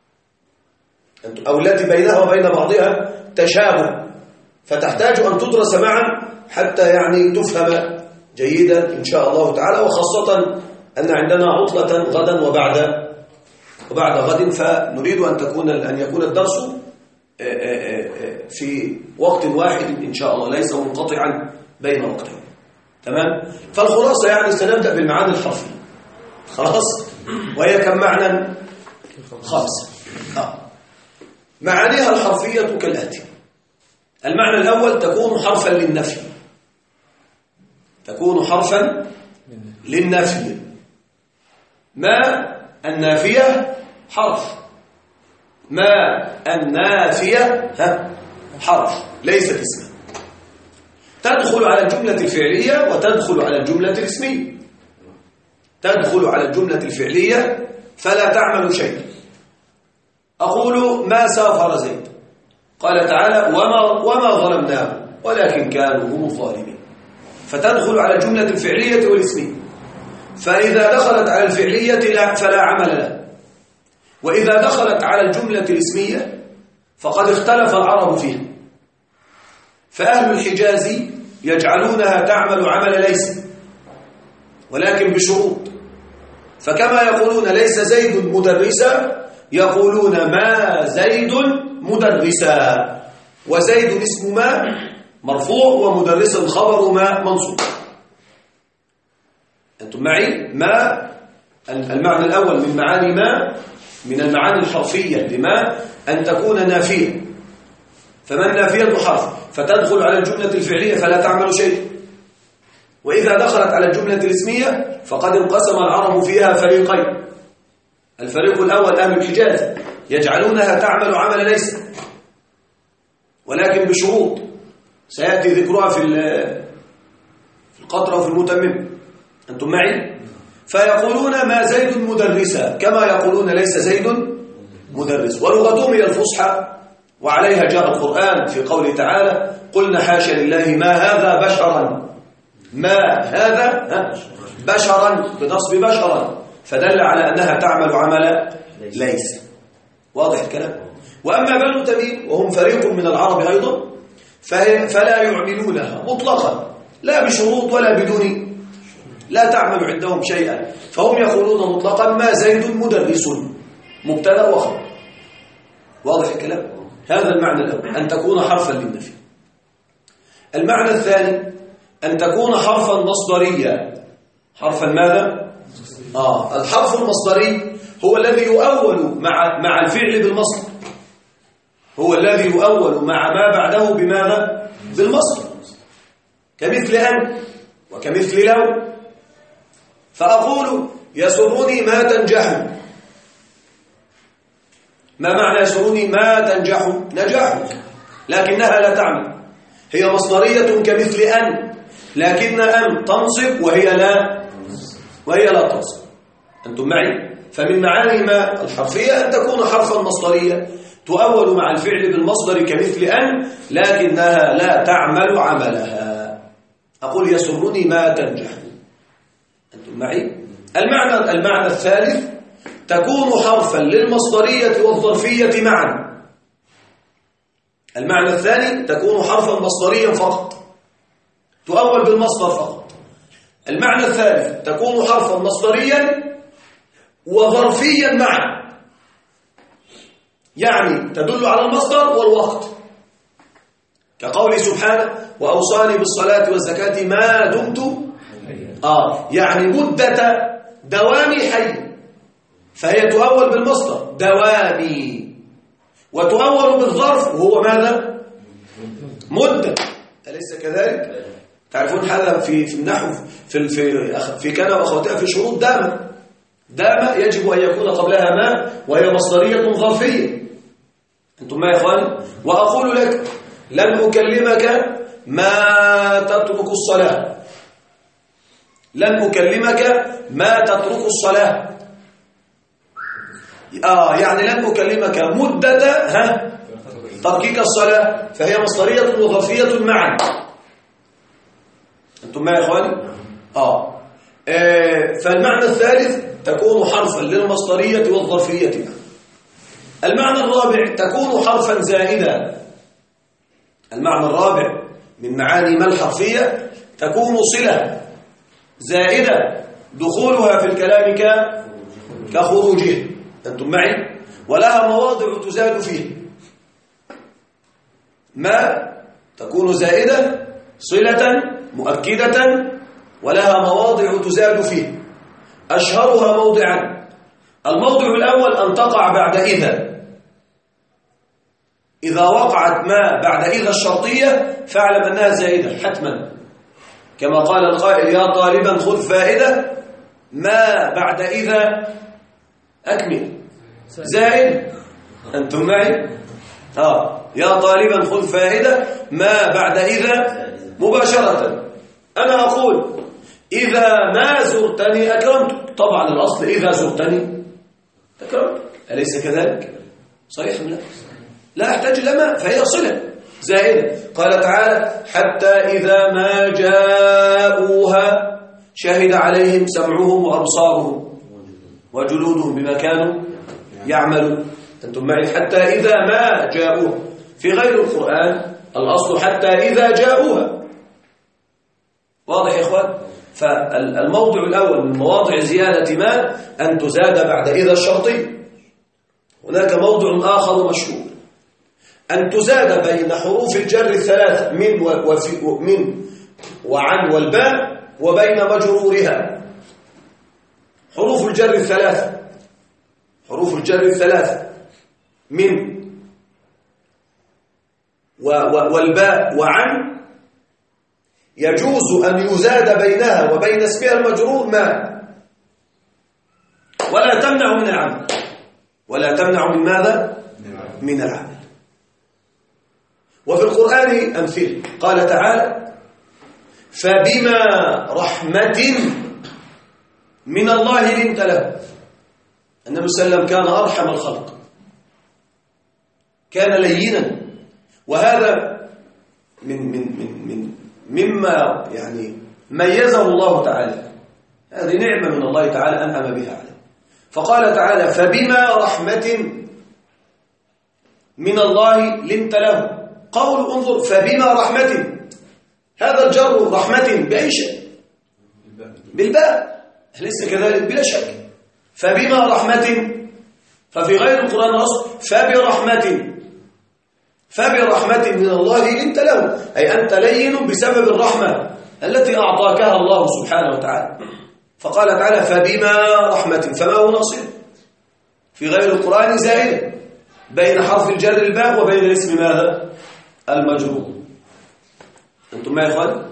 أو التي بينها وبين بعضها تشابه، فتحتاج أن تدرس معا حتى يعني تفهم جيدا إن شاء الله تعالى، وخاصة أن عندنا عطلة غدا وبعد غد، فنريد أن يكون الدرس في وقت واحد إن شاء الله، ليس منقطعا بين وقتين. تمام؟ فالخلاصة يعني سنبدأ بالمعاني الحرفية، خلاص؟ وهي كم معنى؟ 5. معانيها الحرفية كالآتي: المعنى الأول تكون حرفا للنفي، تكون حرفا للنفي. ما النافية حرف، ما النافية حرف ليست اسما، تدخل على الجملة الفعلية وتدخل على الجملة الاسمية. تدخل على الجملة الفعلية فلا تعمل شيئا. أقول ما سافر زيد، قال تعالى وما ظلمناه ولكن كانوا هم الظالمين، فتدخل على الجملة الفعلية والاسمية. فإذا دخلت على الفعلية فلا عمل له، وإذا دخلت على الجملة الاسمية فقد اختلف العرب فيها. فأهل الحجاز يجعلونها تعمل عمل ليس، ولكن بشروط. فكما يقولون ليس زيد مدرسا، يقولون ما زيد مدرسا، وزيد اسم ما مرفوع ومدرس خبر ما منصوب. أنتم معي؟ ما المعنى الأول من معاني ما من المعاني الحرفية لما أن تكون نافية، فما النافية حرف فتدخل على الجملة الفعلية فلا تعمل شيء، وإذا دخلت على الجملة الاسمية فقد انقسم العرب فيها فريقين. الفريق الأول أهل الحجاز يجعلونها تعمل عمل ليس، ولكن بشروط سيأتي ذكرها في القطرة وفي المتمم. أنتم معي؟ فيقولون ما زيد مدرسا كما يقولون ليس زيد مدرس، ولغتهم هي الفصحى، وعليها جاء القرآن في قوله تعالى قلنا حاشا لله ما هذا بشرا، ما هذا بشرا بنصب بشرا، فدل على أنها تعمل عمل ليس. واضح الكلام؟ وأما بنو تميم وهم فريق من العرب أيضا فلا يعملونها مطلقا لا بشروط ولا بدون، لا تعمل عندهم شيئا، فهم يقولون مطلقا ما زيد مدرس مبتدا وخبر. واضح الكلام؟ هذا المعنى الأول أن تكون حرفا للنفي. المعنى الثاني أن تكون حرفا مصدريا. حرفا ماذا؟ الحرف المصدري هو الذي يؤول مع الفعل بالمصدر، هو الذي يؤول مع ما بعده بماذا؟ بالمصدر، كمثل أن وكمثل لو. فأقول يسرني ما تنجح. ما معنى يسرني ما تنجح؟ نجاح، لكنها لا تعمل، هي مصدرية كمثل أن، لكن أن تنصب وهي لا تنصب. أنتم معي؟ فمن معاني ما الحرفية أن تكون حرفا مصدرية تؤول مع الفعل بالمصدر كمثل أن، لكنها لا تعمل عملها. أقول يسرني ما تنجح. أنتم معي؟ المعنى الثالث تكون حرفا للمصدرية والظرفية معا. المعنى الثاني تكون حرفا مصدريا فقط تؤول بالمصدر فقط. المعنى الثالث تكون حرفا مصدريا وظرفيا معا، يعني تدل على المصدر والوقت، كقوله سبحانه وأوصاني بالصلاة والزكاة ما دمت يعني مدة دوامي حي، فهي تؤول بالمصدر دوامي، وتؤول بالظرف وهو ماذا؟ مدة. أليس كذلك؟ تعرفون هذا في النحو في كان وأخواتها في شروط دام يجب أن يكون قبلها ما، وهي مصدرية ظرفية. أنتم ما يا إخواني؟ وأقول لك لن أكلمك ما تترك الصلاة، لن أكلمك ما تترك الصلاة، يعني لن أكلمك مدة تركيك الصلاة، فهي مصدرية وظرفية معا. أنتم ما يا إخواني؟ فالمعنى الثالث تكون حرفا للمصدرية والظرفية. المعنى الرابع تكون حرفا زائدا. المعنى الرابع من معاني ما الحرفية تكون صلة زائدة دخولها في الكلام كخروجه. أنتم معي؟ ولها مواضع تزاد فيه. ما تكون زائدة صلة مؤكدة ولها مواضع تزاد فيه. أشهرها موضعان. الموضع الأول أن تقع بعد إذا وقعت ما بعد إذا الشرطية فاعلم أنها زائدة حتما، كما قال القائل يا طالبا خذ فائدة ما بعد إذا أكمل زائد. أنتم معي؟ يا طالبا خذ فائدة ما بعد إذا مباشرة. أنا أقول إذا ما زرتني أكرمتك، طبعا الأصل إذا زرتني أكرمتك، أليس كذلك؟ صحيح لا؟ لا أحتاج لما، فهي صلة زائدة. قال تعالى حتى إذا ما جاءوها شهد عليهم سمعهم وأبصارهم وجلودهم بما كانوا يعملون. أنتم معي؟ حتى إذا ما جاءوها. في غير القرآن الأصل حتى إذا جاءوها. واضح يا إخوان؟ فالموضع الأول من مواضع زيادة ما أن تزاد بعد إذا الشرطي. هناك موضع آخر مشهور أن تزاد بين حروف الجر الثلاثة من وعن والباء وبين مجرورها. حروف الجر الثلاثة، حروف الجر الثلاثة من والباء وعن يجوز أن يزاد بينها وبين اسمها المجرور ما، ولا تمنع من العمل، ولا تمنع من ماذا؟ من العمل. وفي القرآن أمثلة، قال تعالى فبما رحمة من الله لنت له. النبي صلى الله عليه وسلم كان أرحم الخلق، كان لينا، وهذا مما يعني ميزه الله تعالى، هذه نعمة من الله تعالى أنعم بها عليه. فقال تعالى فبما رحمة من الله لنت له. قول انظر فبما رحمة، هذا الجر رحمة بأي شيء؟ بالباء، ليس كذلك بلا شك. فبما رحمة، ففي غير القرآن أصل فبرحمة من الله لنت له، أي أنت لين بسبب الرحمة التي أعطاكها الله سبحانه وتعالى. فقال تعالى فبما رحمة، فما هو ناصب في غير القرآن زائدة بين حرف الجر الباء وبين اسم ماذا؟ المجرور. أنتم ما يا إخوان؟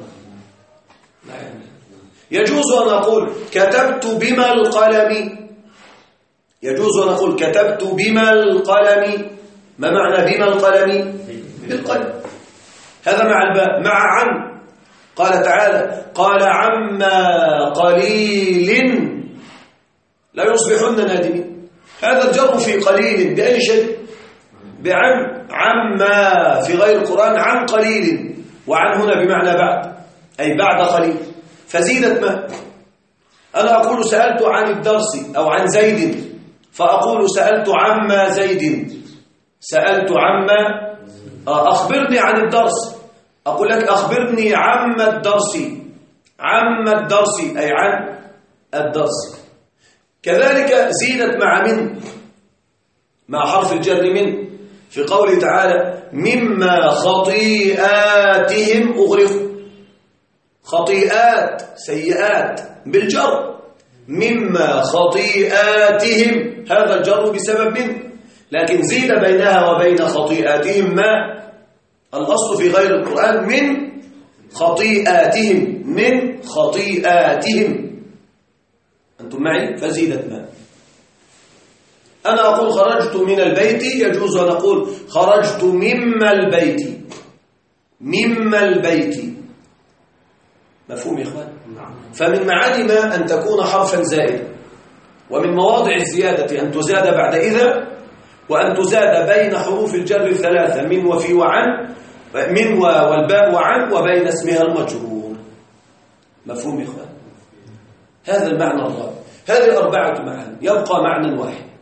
يجوز أن أقول كتبت بما القلم، يجوز أن أقول كتبت بما القلم. ما معنى بما القلم؟ بالقلم. هذا مع الباء. مع عن قال تعالى قال عما قليل لا يصبحن نادمين. هذا الجر في قليل بأي شيء؟ بعن. عما في غير القرآن عن قليل، وعن هنا بمعنى بعد، أي بعد قليل، فزيدت ما. أنا أقول سألت عن الدرس أو عن زيد، فأقول سألت عما زيد، سألت عما أخبرني عن الدرس، أقول لك أخبرني عما الدرس، عما الدرس أي عن الدرس. كذلك زيدت مع من، مع حرف الجر من، في قوله تعالى مما خطيئاتهم أغرقوا. خطيئات سيئات بالجر، مما خطيئاتهم، هذا الجر بسبب من، لكن زيد بينها وبين خطيئاتهم ما. الأصل في غير القرآن من خطيئاتهم، من خطيئاتهم. أنتم معي؟ فزيدت ما. أنا أقول خرجت من البيت، يجوز أن أقول خرجت مما البيت، مما البيت. مفهوم يا إخوان؟ فمن معاني ما أن تكون حرفا زائدا، ومن مواضع الزيادة أن تزاد بعد إذا، وأن تزاد بين حروف الجر الثلاثة من وفي وعن، من والباء وعن، وبين اسمها المجرور. مفهوم يا إخوان؟ هذا المعنى الرابع. هذه أربعة معاني، يبقى معنى واحد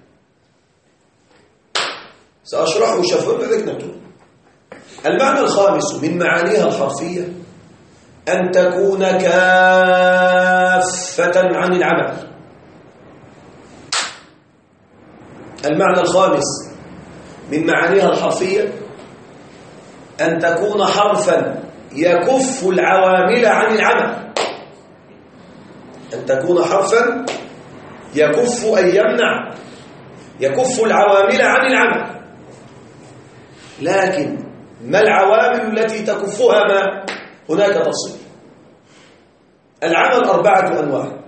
سأشرحه شفوي بذكنته. المعنى الخامس من معانيها الحرفية أن تكون كافة عن العمل. المعنى الخامس من معانيها الحرفية أن تكون حرفا يكف العوامل عن العمل. أن تكون حرفا يكف أي يمنع، يكف العوامل عن العمل. لكن ما العوامل التي تكفها؟ ما هناك تفصيل. العمل 4 أنواع.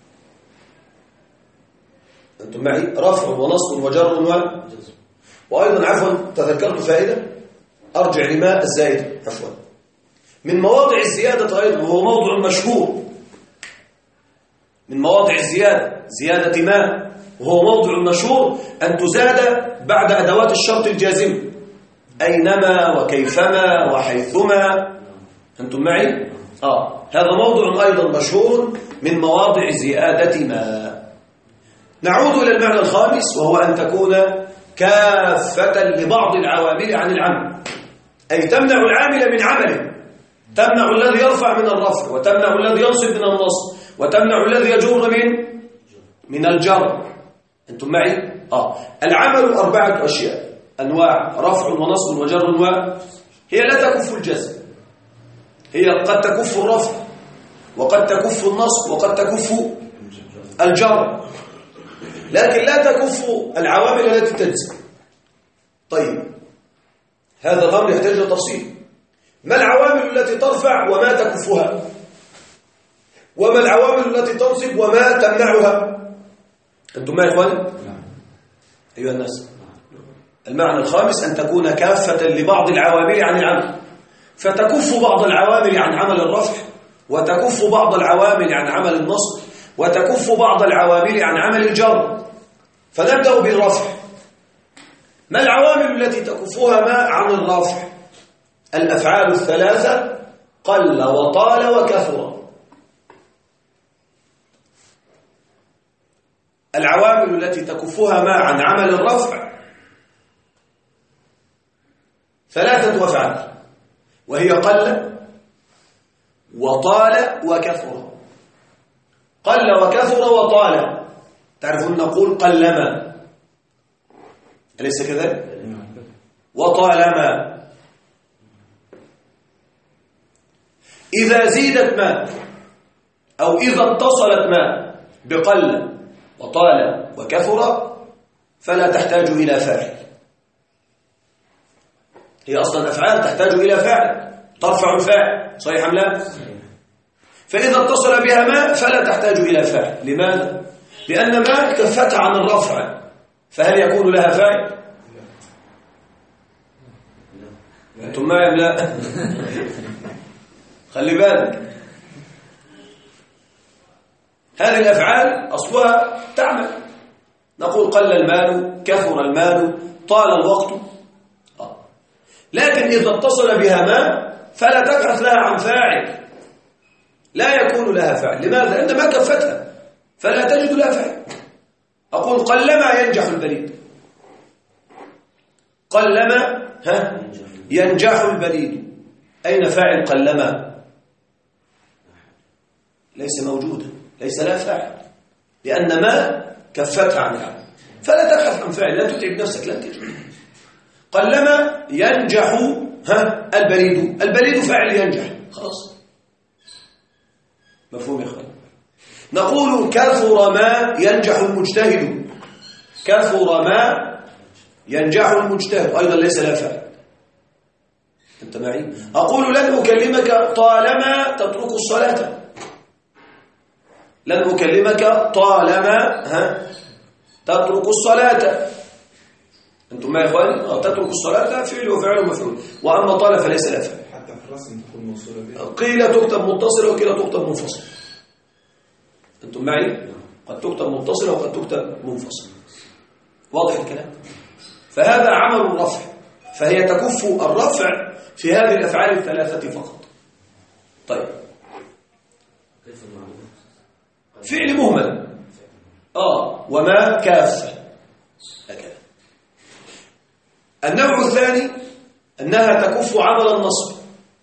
أنتم معي؟ رفع ونصب وجر وأيضا عفوا تذكرت فائدة، أرجع لما الزائد عفوا. من مواضع الزيادة أيضا، وهو موضع مشهور من مواضع الزيادة، زيادة ما، وهو موضع مشهور أن تزاد بعد أدوات الشرط الجازم، أينما وكيفما وحيثما. أنتم معي؟ هذا موضع أيضا مشهور من مواضع زيادة ما. نعود إلى المعنى الخامس، وهو أن تكون كافة لبعض العوامل عن العمل، أي تمنع العامل من عمله، تمنع الذي يرفع من الرفع، وتمنع الذي ينصب من النصب، وتمنع الذي يجر من الجر. أنتم معي؟ العمل 4 أشياء، أنواع: رفع ونصب وجر هي لا تكف الجزم، هي قد تكف الرفع وقد تكف النصب وقد تكف الجر، لكن لا تكف العوامل التي تجزم. طيب هذا الأمر يحتاج إلى تفصيل. ما العوامل التي ترفع وما تكفها؟ وما العوامل التي تنصب وما تمنعها؟ أنتم معي يا إخواني؟ أيها الناس، المعنى الخامس أن تكون كافة لبعض العوامل عن العمل، فتكف بعض العوامل عن عمل الرفع، وتكف بعض العوامل عن عمل النصب، وتكف بعض العوامل عن عمل الجر. فنبدأ بالرفع. ما العوامل التي تكفها ما عن الرفع؟ الأفعال الثلاثة: قل وطال وكثر. العوامل التي تكفها ما عن عمل الرفع 3 أفعال، وهي قل وطال وكثر. قل وكثر وطال، تعرفون نقول قلما، أليس كذلك؟ وطالما. إذا زيدت ما أو إذا اتصلت ما بقل وطال وكثر فلا تحتاج إلى فاعل. هي أصلا أفعال تحتاج إلى فاعل، ترفع الفاعل، صحيح أم لا؟ فإذا اتصل بها ما فلا تحتاج إلى فاعل. لماذا؟ لأن ما كفتها عن الرفع، فهل يكون لها فاعل؟ أنتم معي أم لا؟ خلي بالك، هذه الأفعال أصلها تعمل. نقول قل المال، كثر المال، طال الوقت. لكن إذا اتصل بها ما فلا تبحث لها عن فاعل، لا يكون لها فاعل. لماذا؟ لأن ما كفتها فلا تجد لها فاعل. أقول قلما ينجح البليد، قلما ينجح البليد، أين فاعل قلما؟ ليس موجودا، ليس لها فاعل، لأن ما كفتها عن العمل، فلا تبحث عن فاعل، لا تتعب نفسك، لا تجد. قلما ينجح البليد، البليد فاعل ينجح، خلاص. مفهوم يا اخوان؟ نقول كثر ما ينجح المجتهد، كثر ما ينجح المجتهد، أيضا ليس لا فاعل. أنت معي؟ أقول لن أكلمك طالما تترك الصلاة، لن أكلمك طالما تترك الصلاة. أنتم معي يا إخواني؟ تترك الصلاة فعل وفعل ومفعول، وأما طال فليس لا فاعل. حتى في الرسم تكون موصولة بها، قيل تكتب متصلة وقيل تكتب منفصلة. أنتم معي؟ قد تكتب متصلة وقد تكتب منفصلة. واضح الكلام؟ فهذا عمل الرفع، فهي تكف الرفع في هذه الأفعال الثلاثة فقط. طيب فعل مهمل وما كافة هكذا. النوع الثاني أنها تكف عمل النصب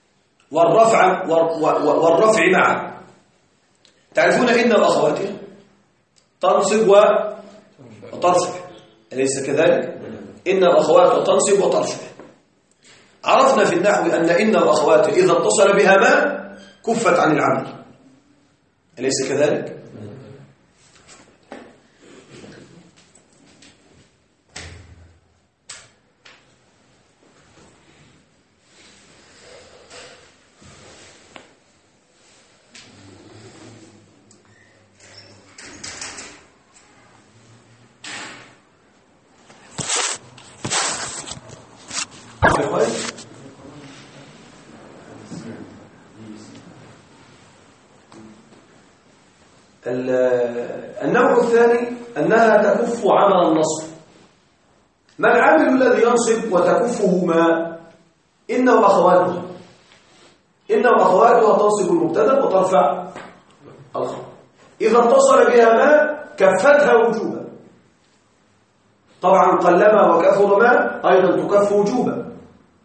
والرفع معا. تعرفون إن وأخواتها تنصب وترفع، أليس كذلك؟ إن وأخواتها تنصب وترفع. عرفنا في النحو أن وأخواتها إذا اتصل بها ما كفت عن العمل، أليس كذلك؟ النوع الثاني أنها تكف عمل النصب. ما العامل الذي ينصب وتكفه ما؟ إن وأخواتها. إن وأخواتها تنصب المبتدأ وترفع الخبر. إذا اتصل بها ما كفتها وجوبا. طبعا قلما وكثر ما أيضا تكف وجوبا،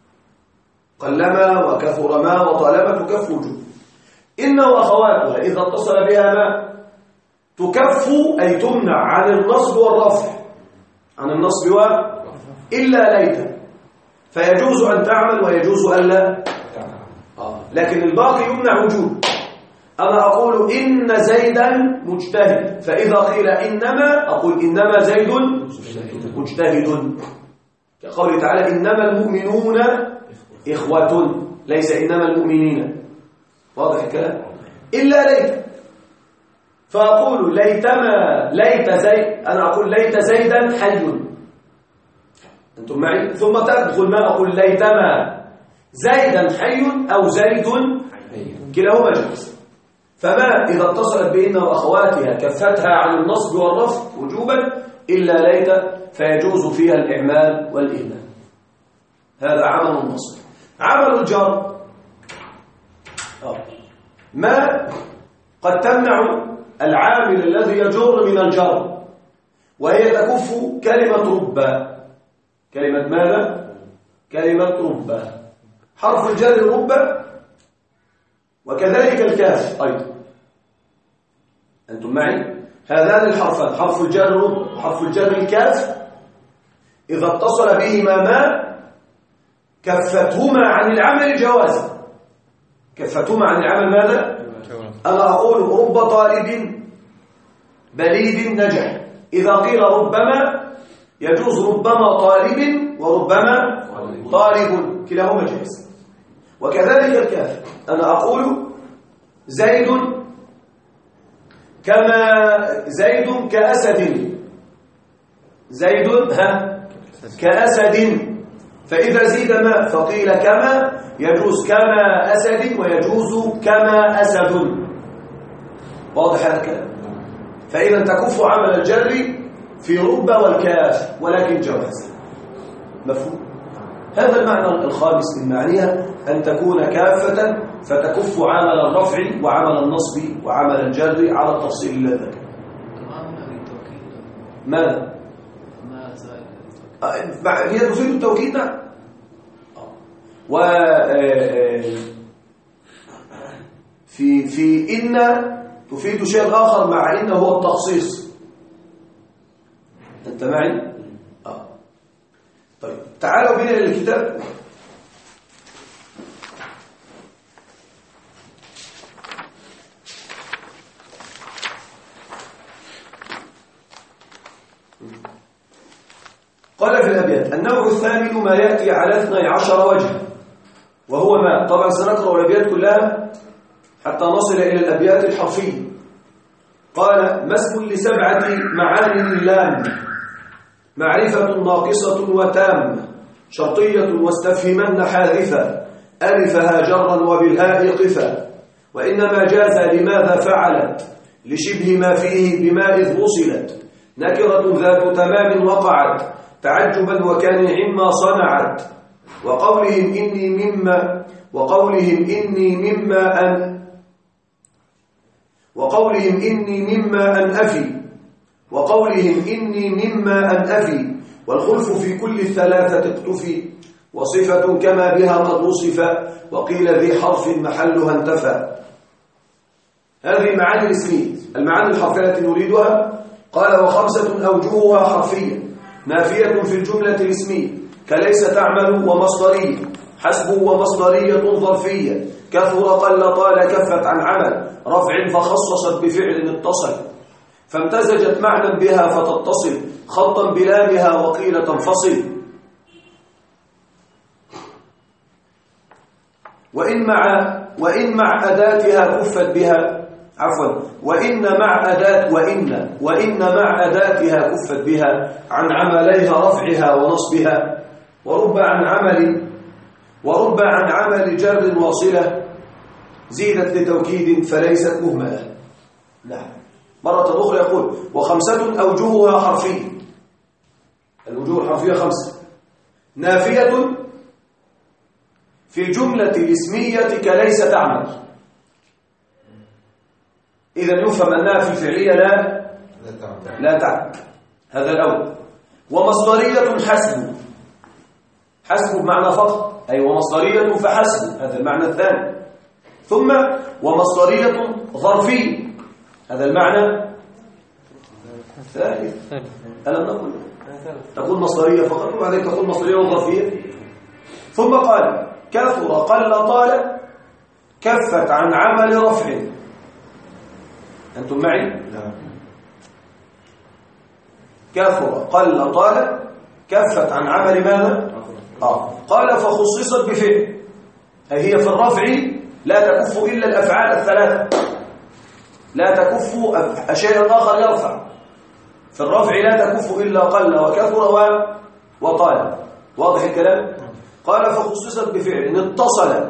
قلما وكثر ما وطالما تكف وجوبا. إن وأخواتها إذا اتصل بها ما تكف أي تمنع عن النصب والرفع، عن النصب إلا ليت، فيجوز أن تعمل ويجوز أن لا، لكن الباقي يمنع وجوب. أنا أقول إن زيدا مجتهد، فإذا قيل إنما أقول إنما زيد مجتهد، كقوله تعالى إنما المؤمنون إخوة، ليس إنما المؤمنين. واضح الكلام؟ إلا ليت، فأقول ليت زيد، أنا أقول ليت زيدا حي، أنتم معي؟ ثم تدخل ما أقول ليتما زيدا حي أو زيد كلاهما جائز. فما إذا اتصلت بإن وأخواتها كفتها عن النصب والرفع وجوبا إلا ليت، فيجوز فيها الإعمال والإهمال. هذا عمل النصب. عمل الجر ما قد تمنع العامل الذي يجر من الجر، وهي تكف كلمة ربا. كلمة ماذا؟ كلمة ربا، حرف الجر ربا، وكذلك الكاف أيضا. أنتم معي؟ هذان الحرفان، حرف الجر رب وحرف الجر الكاف، إذا اتصل بهما ما كفتهما عن العمل جوازا. كفتهما عن العمل ماذا؟ أنا أقول رب طالب بليد نجح، إذا قيل ربما يجوز ربما طالب وربما طالب، كلاهما جائز. وكذلك الكاف، أنا أقول زيد كأسد، زيد كأسد، فإذا زيد ما فقيل كما يجوز كما أسد ويجوز كما أسد. واضح هذا الكلام؟ فإذا تكف عمل الجر في رب والكاف، ولكن جواز. مفهوم؟ هذا المعنى الخامس من معانيها، أن تكون كافة فتكف عمل الرفع وعمل النصب وعمل الجر على التفصيل الذي ذكر. ماذا؟ هي تفيد التوكيد. نعم. و في إن تفيد شيء آخر مع إن هو التخصيص. أنت معي؟ طيب تعالوا بنا للكتاب. قال في الأبيات: النوع الثامن ما يأتي على 12 وجها، وهو ما، طبعا سنقرأ الأبيات كلها حتى نصل إلى الأبيات الحرفية. قال: ما اسم لسبعة معاني اللام، معرفة ناقصة وتامة، شرطية واستفهمن حاذفة، ألفها جرا وبالهاء قفا، وإنما جاز لماذا فعلت، لشبه ما فيه بما إذ وصلت، نكرة ذات تمام وقعت، تعجبا وكان عما صنعت، وقولهم إني مما أن أفي، والخلف في كل الثلاثة اقتفي، وصفة كما بها قد وصف، وقيل ذي حرف محلها انتفى. هذه معاني الاسمية، المعاني الحرفية التي نريدها. قال: وخمسة أوجهها حرفية نافية في الجملة الاسمية، كليس تعمل ومصدرية، حسب ومصدرية ظرفية، كثر قل طال كفت عن عمل، رفع فخصصت بفعل اتصل، فامتزجت معنى بها فتتصل، خطا بلامها وقيل تنفصل. وإن مع أداتها كفت بها، عفوا، وإن مع أداتها كفت بها عن عمليها رفعها ونصبها، ورب عن عمل جر واصلة، زيدت لتوكيد فليست مهملة. نعم. مرة أخرى يقول: وخمسة أوجهها حرفية، الوجوه الحرفية 5، نافية في الجملة الاسمية كليس تعمل، إذا يفهم أنها في الفعلية لا تعمل، هذا الأول. ومصدرية حسب بمعنى فقط، أي ومصدرية فحسب، هذا المعنى الثاني. ثم ومصدرية ظرفية، هذا المعنى الثالث. ألم تقول مصدرية فقط وبعدين تقول مصدرية وظرفية. ثم قال: كثر قل طال كفت عن عمل رفع، أنتم معي؟ نعم. كثر قل طال كفت عن عمل ماذا؟ قال فخصصت بفعل، أي هي في الرفع لا تكف إلا الأفعال الثلاثة، لا تكف شيء آخر يرفع. في الرفع لا تكف إلا قل وكثر وطال. واضح الكلام؟ قال فخصصت بفعل إن اتصل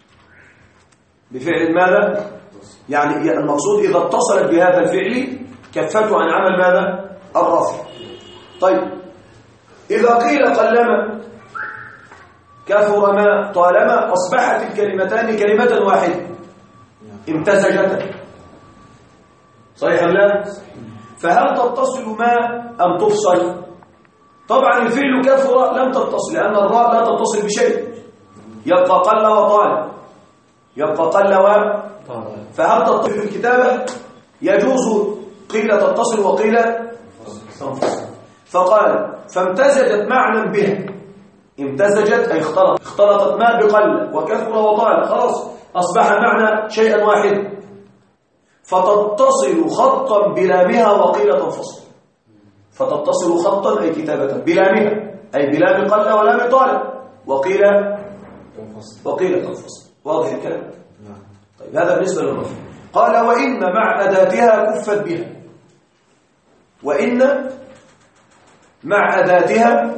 بفعل ماذا؟ يعني المقصود إذا اتصلت بهذا الفعل كفته عن عمل ماذا؟ الرفع. طيب إذا قيل قلما كثر ما طالما أصبحت الكلمتان كلمة واحدة امتزجتا، صحيح أم لا؟ فهل تتصل ما أم تفصل؟ طبعا الفعل كثر لم تتصل لأن الراء لا تتصل بشيء، يبقى قل وطال، يبقى قل فهل تتصل الكتابة؟ يجوز قيل تتصل وقيل تنفصل. فقال فامتزجت معنى بها، امتزجت أي اختلطت ما بقل وكثر وطال، خلاص أصبح معنى شيئا واحدا، فتتصل خطا بلامها وقيل تنفصل. فتتصل خطا أي كتابة بلامها أي بلام قل ولام طال وقيل تنفصل. واضح الكلام؟ طيب هذا بالنسبة للرفع. قال وإن مع أداتها كفت بها، وإن مع أداتها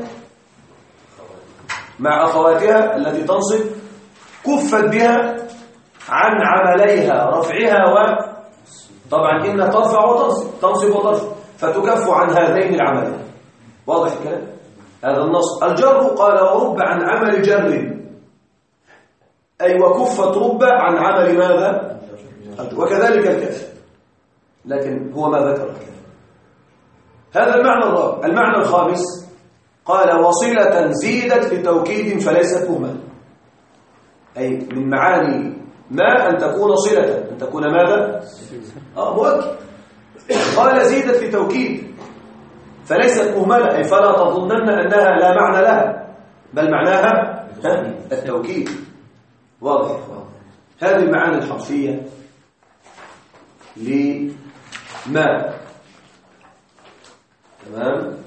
مع أخواتها التي تنصب كفت بها عن عمليها رفعها طبعا إن ترفع وتنصب، تنصب وترفع، فتكف عن هذين العملين. واضح الكلام؟ هذا النص. الجر قال ورب عن عمل جر، أي وكفت رب عن عمل ماذا؟ وكذلك الكسر، لكن هو ما ذكر الكلام. هذا المعنى الرابع. المعنى الخامس قال وصلة زيدت لتوكيد فليست مهملة، أي من معاني ما أن تكون صلة، أن تكون ماذا؟ مؤكد. قال زيدت لتوكيد فليست مهملة، أي فلا تظنن أنها لا معنى لها، بل معناها التوكيد. واضح. هذه المعاني الحرفية لما. تمام.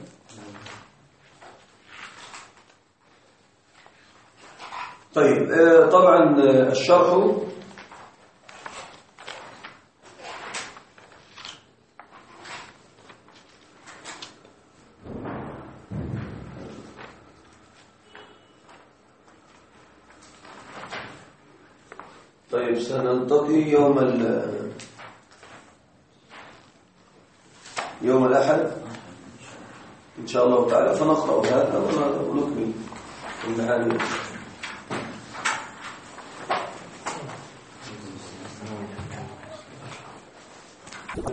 طيب طبعا الشرح طيب سنلتقي يوم الأحد إن شاء الله تعالى، فنقرأ هذا ونكمل المعاني.